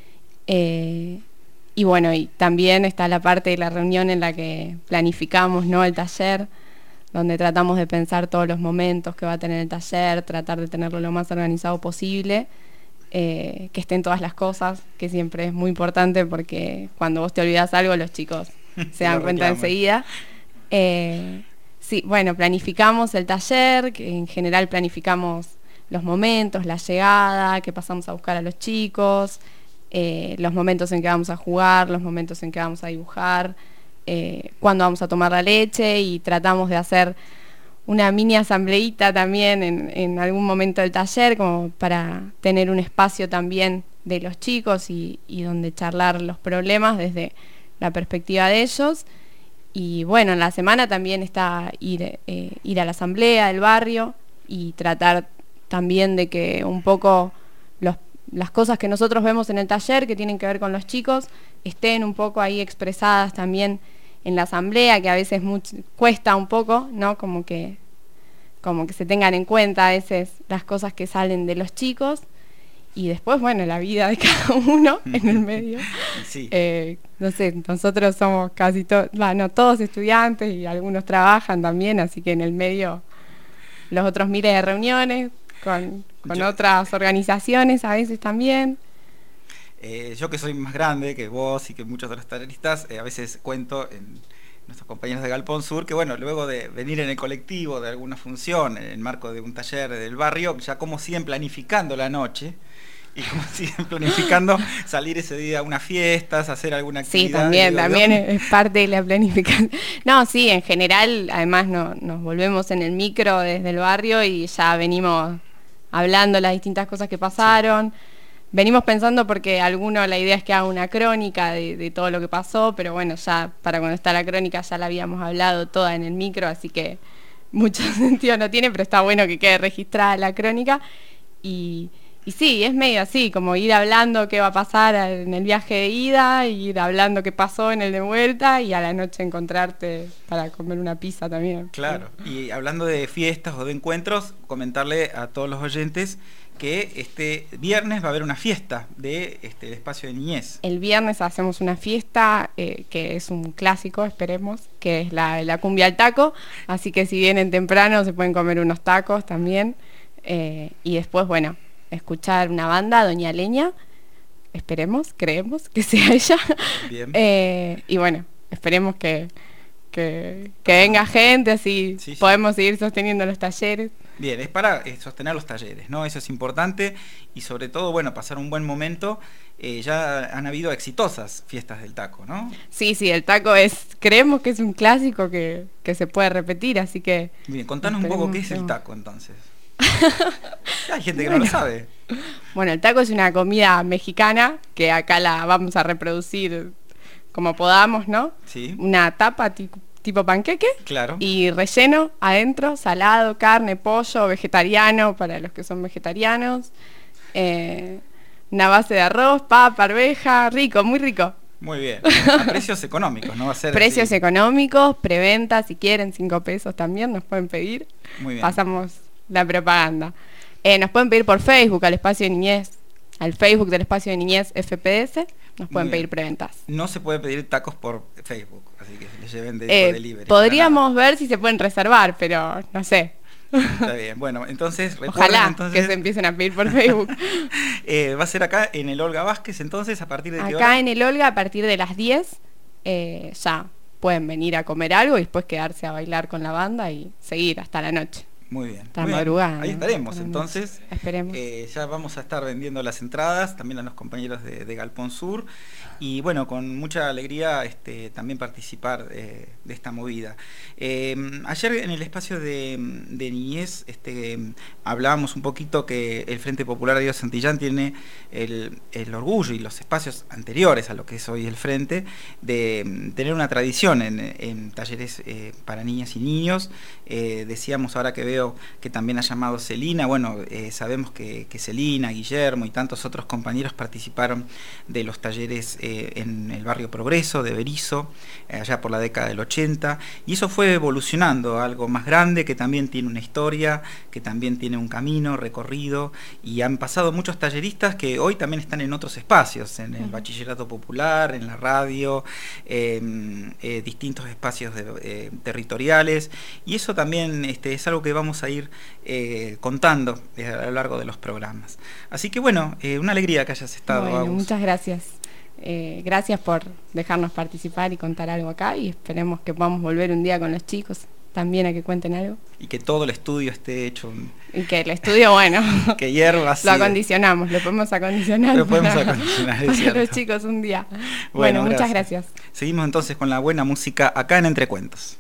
Speaker 14: Y bueno, y también está la parte de la reunión en la que planificamos, ¿no?, el taller, donde tratamos de pensar todos los momentos que va a tener el taller, tratar de tenerlo lo más organizado posible, que estén todas las cosas, que siempre es muy importante, porque cuando vos te olvidás algo, los chicos se dan cuenta enseguida. Sí, bueno, planificamos el taller, que en general planificamos los momentos, la llegada, que pasamos a buscar a los chicos, los momentos en que vamos a jugar, los momentos en que vamos a dibujar, cuándo vamos a tomar la leche, y tratamos de hacer una mini asambleíta también en algún momento del taller, como para tener un espacio también de los chicos y donde charlar los problemas desde la perspectiva de ellos. Y bueno, en la semana también está ir a la asamblea del barrio y tratar también de que un poco las cosas que nosotros vemos en el taller que tienen que ver con los chicos estén un poco ahí expresadas también en la asamblea, que a veces cuesta un poco, ¿no? Como que se tengan en cuenta a veces las cosas que salen de los chicos, y después, bueno, la vida de cada uno en el medio.
Speaker 4: Sí.
Speaker 14: No sé, nosotros somos casi todos estudiantes, y algunos trabajan también, así que en el medio los otros miles de reuniones con otras organizaciones a veces también.
Speaker 4: Yo, que soy más grande que vos y que muchos de los talleristas, a veces cuento en nuestros compañeros de Galpón Sur que, bueno, luego de venir en el colectivo de alguna función en el marco de un taller del barrio, ya como siguen planificando la noche y como siguen planificando salir ese día a unas fiestas, hacer alguna actividad.
Speaker 14: Sí, también es parte de la planificación. No, sí, en general, además nos volvemos en el micro desde el barrio y ya venimos hablando las distintas cosas que pasaron. Sí. Venimos pensando, porque la idea es que haga una crónica de todo lo que pasó, pero bueno, ya para cuando está la crónica ya la habíamos hablado toda en el micro, así que mucho sentido no tiene, pero está bueno que quede registrada la crónica. Y sí, es medio así, como ir hablando qué va a pasar en el viaje de ida, ir hablando qué pasó en el de vuelta, y a la noche encontrarte para comer una pizza también.
Speaker 4: Claro, y hablando de fiestas o de encuentros, comentarle a todos los oyentes que este viernes va a haber una fiesta del espacio de niñez.
Speaker 14: El viernes hacemos una fiesta que es un clásico, esperemos, que es la cumbia al taco, así que si vienen temprano se pueden comer unos tacos también, y después, bueno, escuchar una banda, Doña Leña, creemos que sea ella. Bien. Y bueno, esperemos que venga gente, así sí. Podemos seguir sosteniendo los talleres.
Speaker 4: Bien, es para sostener los talleres, ¿no? Eso es importante, y sobre todo, bueno, pasar un buen momento. Ya han habido exitosas fiestas del taco, ¿no? Sí, el taco creemos que es un clásico que se puede repetir, así que... Bien, contanos un poco qué es el taco, entonces. Hay gente que no lo sabe. Bueno, el taco es una comida mexicana que acá la vamos a reproducir como podamos, ¿no? Sí. Una tapa tipo panqueque. Claro. Y relleno adentro, salado, carne, pollo, vegetariano para los que son vegetarianos. Una base de arroz, papa, arveja, rico, muy rico. Muy bien. A precios económicos, ¿no? Va a ser precios económicos, preventa, si quieren, 5 pesos también nos pueden pedir. Muy bien. Pasamos la propaganda. Nos pueden pedir por Facebook al Espacio de Niñez, al Facebook del Espacio de Niñez FPS, nos pueden pedir preventas. No se puede pedir tacos por Facebook, así que les lleven de delivery. Podríamos ver si se pueden reservar, pero no sé. Está bien, bueno, entonces ojalá que se empiecen a pedir por Facebook. Va a ser acá en el Olga Vázquez, entonces, ¿a partir de qué hora? Acá en el Olga, a partir de las 10, ya pueden venir a comer algo y después quedarse a bailar con la banda y seguir hasta la noche. Muy bien. Hasta madrugada. Ahí estaremos, entonces. Esperemos. Ya vamos a estar vendiendo las entradas, también a los compañeros de Galpón Sur. Y bueno, con mucha alegría también participar de esta movida. Ayer en el espacio de niñez hablábamos un poquito que el Frente Popular de Dios Santillán tiene el orgullo y los espacios anteriores a lo que es hoy el Frente de tener una tradición en talleres para niñas y niños. Decíamos ahora que veo que también ha llamado Celina. Bueno, sabemos que Celina, Guillermo y tantos otros compañeros participaron de los talleres en el barrio Progreso de Berizo, allá por la década del 80, y eso fue evolucionando a algo más grande, que también tiene una historia, que también tiene un camino recorrido, y han pasado muchos talleristas que hoy también están en otros espacios, en el bachillerato popular, en la radio, distintos espacios territoriales, y eso también es algo que vamos a ir contando a lo largo de los programas. Así que bueno, una alegría que hayas estado. Bueno, muchas gracias. Gracias por dejarnos participar y contar algo acá, y esperemos que podamos volver un día con los chicos.
Speaker 14: también a que cuenten algo.
Speaker 4: Y que todo el estudio esté hecho.
Speaker 14: Y que el estudio, bueno,
Speaker 4: que hierva así.
Speaker 14: Lo acondicionamos, lo podemos acondicionar.
Speaker 4: Lo podemos acondicionar, es cierto.
Speaker 14: Los chicos un día. Bueno, muchas gracias.
Speaker 4: Seguimos entonces con la buena música acá en Entre Cuentos.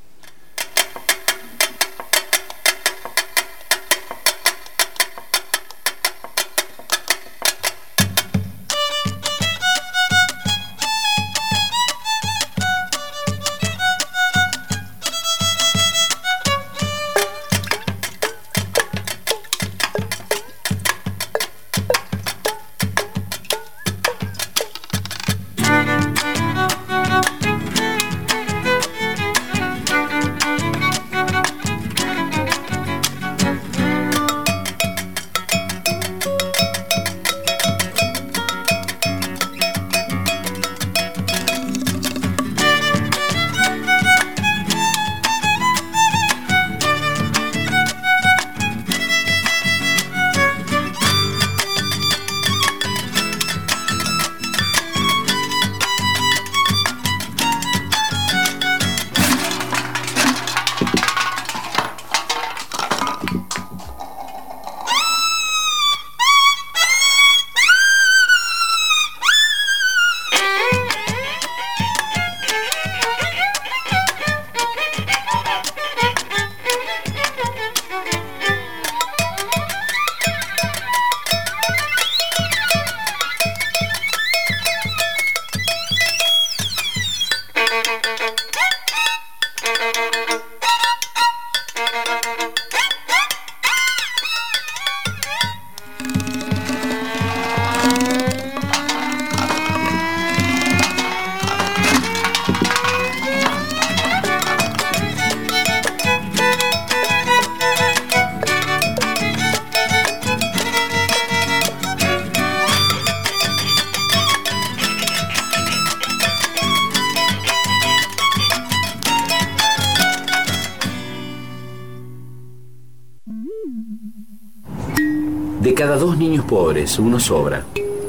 Speaker 13: De cada 2 niños pobres, uno sobra.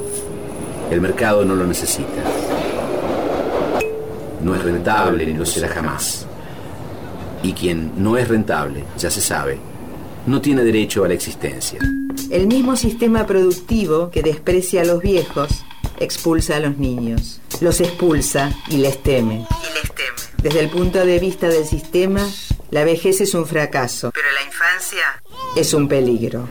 Speaker 13: El mercado no lo necesita. No es rentable ni lo será jamás. Y quien no es rentable, ya se sabe, no tiene derecho a la existencia.
Speaker 12: El mismo sistema productivo que desprecia a los viejos, expulsa a los niños. Los expulsa y les teme. Desde el punto de vista del sistema, la vejez es un fracaso. Pero la infancia es un peligro.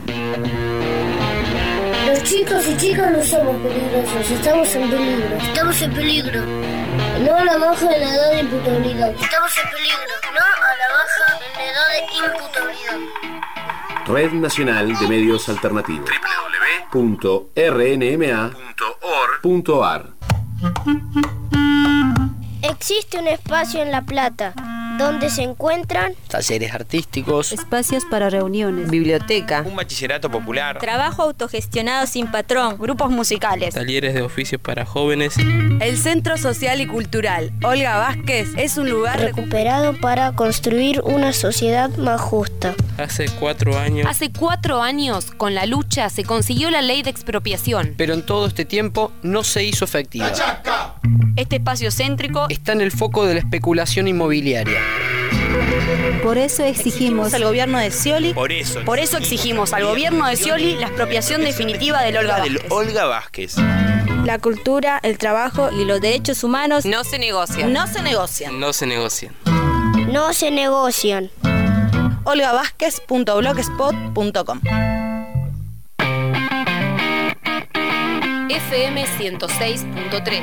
Speaker 7: Los chicos y chicas no somos peligrosos, estamos en peligro. Estamos en peligro. No a la baja en la edad de imputabilidad. Estamos en peligro. No a la baja en la edad de imputabilidad.
Speaker 13: Red Nacional de Medios Alternativos. www.rnma.org.ar.
Speaker 7: Existe un espacio en La Plata donde se encuentran
Speaker 16: talleres artísticos,
Speaker 17: espacios para reuniones,
Speaker 16: biblioteca, un bachillerato popular,
Speaker 18: trabajo autogestionado sin patrón, grupos musicales,
Speaker 19: talleres de oficios para jóvenes.
Speaker 20: El Centro Social y Cultural Olga Vázquez es un lugar
Speaker 7: recuperado para construir una sociedad más justa.
Speaker 19: Hace 4
Speaker 1: años, con la lucha, se consiguió la ley de expropiación.
Speaker 16: Pero en todo este tiempo no se hizo efectiva.
Speaker 18: Este espacio céntrico
Speaker 16: está en el foco de la especulación inmobiliaria.
Speaker 17: Por eso exigimos
Speaker 18: al gobierno de Scioli.
Speaker 16: Por eso
Speaker 18: exigimos al gobierno de Scioli la expropiación definitiva del
Speaker 16: Olga Vázquez.
Speaker 18: La cultura, el trabajo y los derechos humanos
Speaker 1: no se negocian.
Speaker 20: olgavázquez.blogspot.com.
Speaker 1: FM 106.3.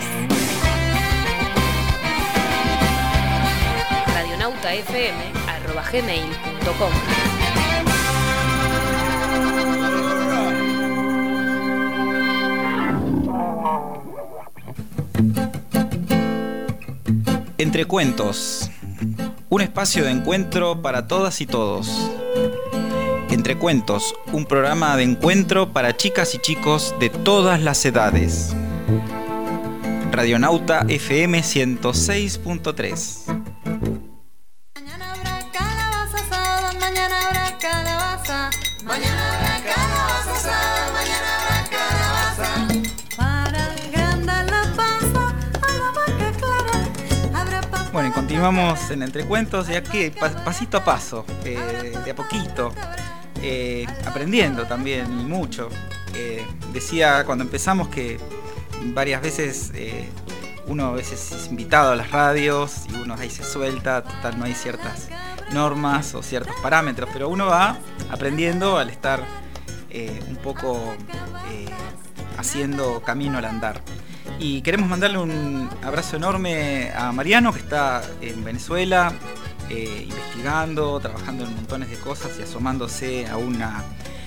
Speaker 1: radionautafm@gmail.com.
Speaker 4: Entre Cuentos, un espacio de encuentro para todas y todos. Entre Cuentos, un programa de encuentro para chicas y chicos de todas las edades. Radionauta FM 106.3.
Speaker 3: Mañana habrá calabaza asada, mañana habrá calabaza. Mañana habrá calabaza asada, mañana habrá calabaza. Para agrandar la panza a la vaca clara habrá pan.
Speaker 4: Bueno, continuamos en Entre Cuentos, ya que pasito a paso, de a poquito, aprendiendo también y mucho. Decía cuando empezamos que varias veces uno a veces es invitado a las radios y uno ahí se suelta, total no hay ciertas normas o ciertos parámetros, pero uno va aprendiendo al estar un poco haciendo camino al andar. Y queremos mandarle un abrazo enorme a Mariano, que está en Venezuela investigando, trabajando en montones de cosas y asomándose a una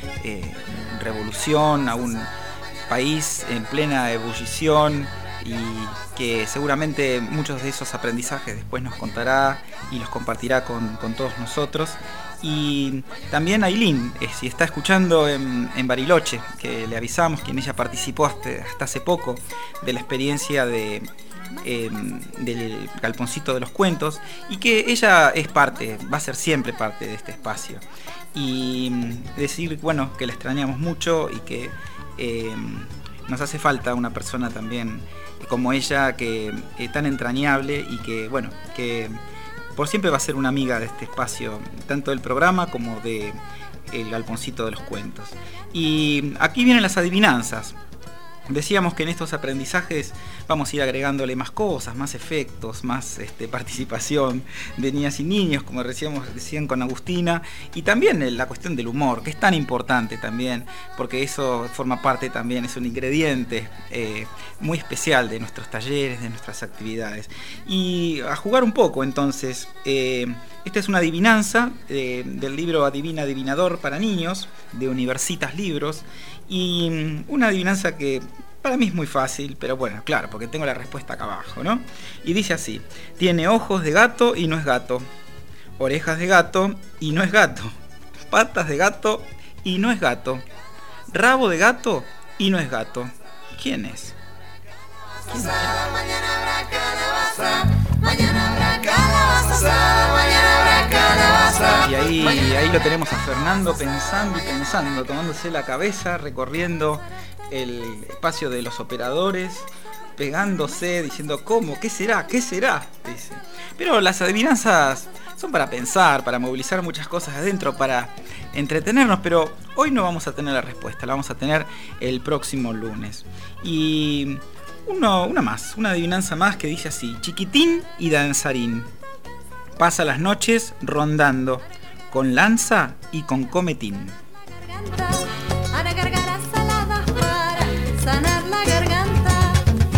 Speaker 4: revolución, a un país en plena ebullición, y que seguramente muchos de esos aprendizajes después nos contará y los compartirá con todos nosotros. Y también Ailín, si está escuchando en Bariloche, que le avisamos, quien ella participó hasta hace poco de la experiencia del Galponcito de los Cuentos, y que ella es parte, va a ser siempre parte de este espacio. Y decir, bueno, que la extrañamos mucho y que nos hace falta una persona también como ella, que tan entrañable y que, bueno, que por siempre va a ser una amiga de este espacio, tanto del programa como de el Galponcito de los Cuentos. Y aquí vienen las adivinanzas. Decíamos que en estos aprendizajes vamos a ir agregándole más cosas, más efectos, más participación de niñas y niños, como decían con Agustina, y también la cuestión del humor, que es tan importante también, porque eso forma parte también, es un ingrediente muy especial de nuestros talleres, de nuestras actividades. Y a jugar un poco, entonces, esta es una adivinanza del libro Adivina Adivinador para niños, de Universitas Libros, y una adivinanza que para mí es muy fácil, pero bueno, claro, porque tengo la respuesta acá abajo, ¿no? Y dice así: tiene ojos de gato y no es gato, orejas de gato y no es gato, patas de gato y no es gato, rabo de gato y no es gato. ¿Quién es?
Speaker 5: Mañana habrá calabaza, mañana habrá calabaza asada, mañana habrá calabaza.
Speaker 4: Y ahí lo tenemos a Fernando pensando y pensando, tomándose la cabeza, recorriendo el espacio de los operadores, pegándose, diciendo ¿cómo? ¿Qué será? ¿Qué será? Dice. Pero las adivinanzas son para pensar, para movilizar muchas cosas adentro, para entretenernos, pero hoy no vamos a tener la respuesta, la vamos a tener el próximo lunes. Y una adivinanza más que dice así: chiquitín y danzarín, pasa las noches rondando, con lanza y con cometín.
Speaker 3: Hará gargaras saladas para sanar la garganta.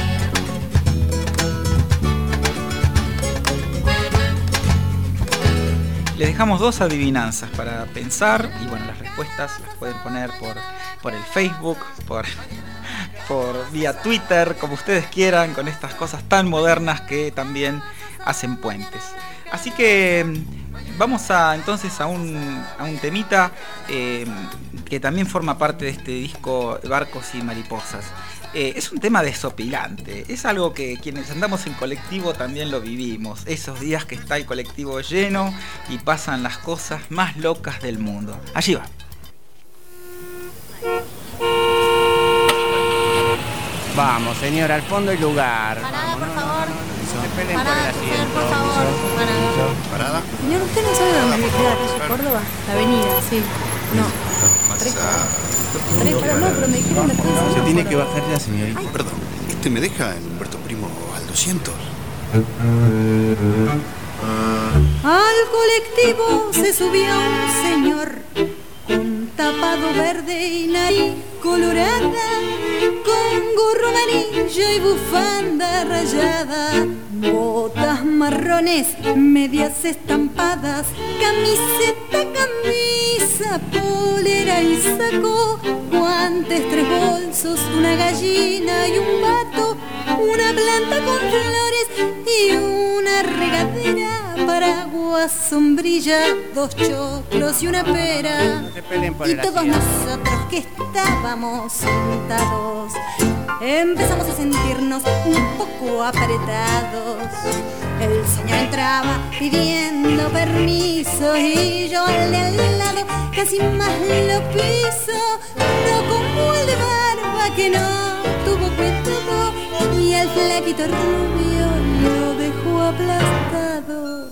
Speaker 4: Les dejamos dos adivinanzas para pensar, y bueno, las respuestas las pueden poner por el Facebook, por vía Twitter, como ustedes quieran, con estas cosas tan modernas que también hacen puentes. Así que vamos entonces a un temita que también forma parte de este disco Barcos y Mariposas. Es un tema desopilante, es algo que quienes andamos en colectivo también lo vivimos, esos días que está el colectivo lleno y pasan las cosas más locas del mundo. Allí va.
Speaker 21: Vamos, señor, al fondo hay lugar.
Speaker 3: Parada, por favor.
Speaker 21: Se peleen por el
Speaker 3: Parada,
Speaker 21: asiento.
Speaker 3: por favor.
Speaker 21: Parada.
Speaker 18: Señor, ¿usted no sabe dónde queda calle Córdoba? La avenida, sí. No. No, pero me dijeron después.
Speaker 21: Se tiene que bajar ya, señorita.
Speaker 22: Perdón, ¿este me deja en Humberto Primo al 200?
Speaker 3: Al colectivo se subió un señor con tapado verde y nariz colorada, con gorro amarillo y bufanda rayada, botas marrones, medias estampadas, camiseta, camisa, polera y saco, guantes, 3 bolsos, una gallina y un gato, una planta con flores y una regadera, paraguas, sombrilla, 2 choclos y una pera. Y todos nosotros que estábamos sentados empezamos a sentirnos un poco apretados. El señor entraba pidiendo permiso y yo al de al lado casi más lo piso. No como el de barba que no tuvo cuidado, y al flaquito rubio lo dejó aplastado.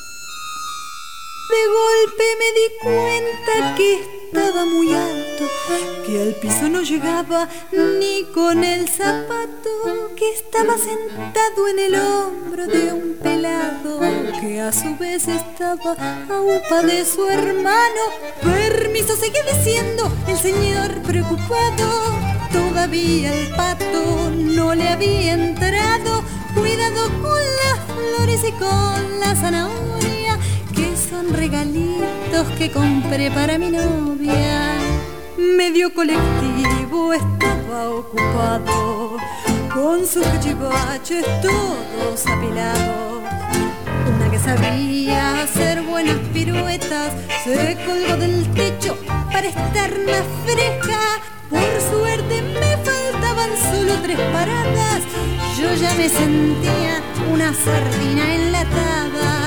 Speaker 3: De golpe me di cuenta que estaba muy alto, que al piso no llegaba ni con el zapato, que estaba sentado en el hombro de un pelado, que a su vez estaba a upa de su hermano. Permiso, seguía diciendo el señor preocupado, todavía el pato no le había entrado. Cuidado con las flores y con la zanahoria, que son regalitos que compré para mi novia. Medio colectivo estaba ocupado, con sus cachivaches todos apilados. Una que sabía hacer buenas piruetas se colgó del techo para estar más fresca. Por suerte me faltaban solo 3 paradas, yo ya me sentía una sardina enlatada.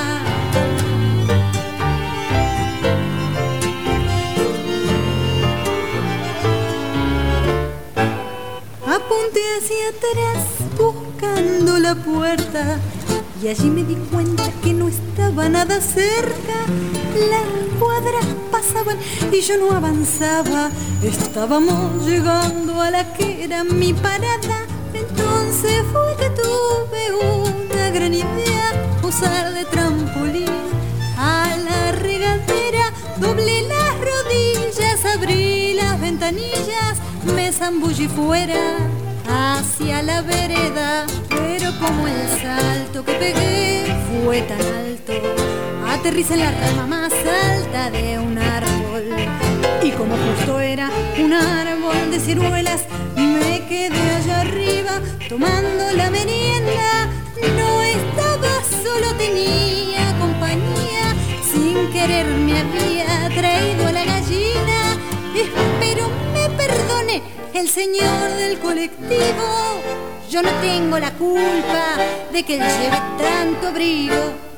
Speaker 3: Apunté hacia atrás buscando la puerta y allí me di cuenta que no estaba nada cerca. Las cuadras pasaban y yo no avanzaba. Estábamos llegando a la que era mi parada. Entonces fue que tuve una gran idea: usar de trampolín a la regadera. Doblé las rodillas, abrí las ventanillas, me zambullí fuera hacia la vereda. Pero como el salto que pegué fue tan alto, aterricé en la rama más alta de un árbol. Y como justo era un árbol de ciruelas, me quedé allá arriba tomando la merienda. No estaba solo, tenía compañía. Sin querer me había traído a la gallina. Espero me perdone el señor del colectivo, yo no tengo la culpa de que él lleve tanto abrigo.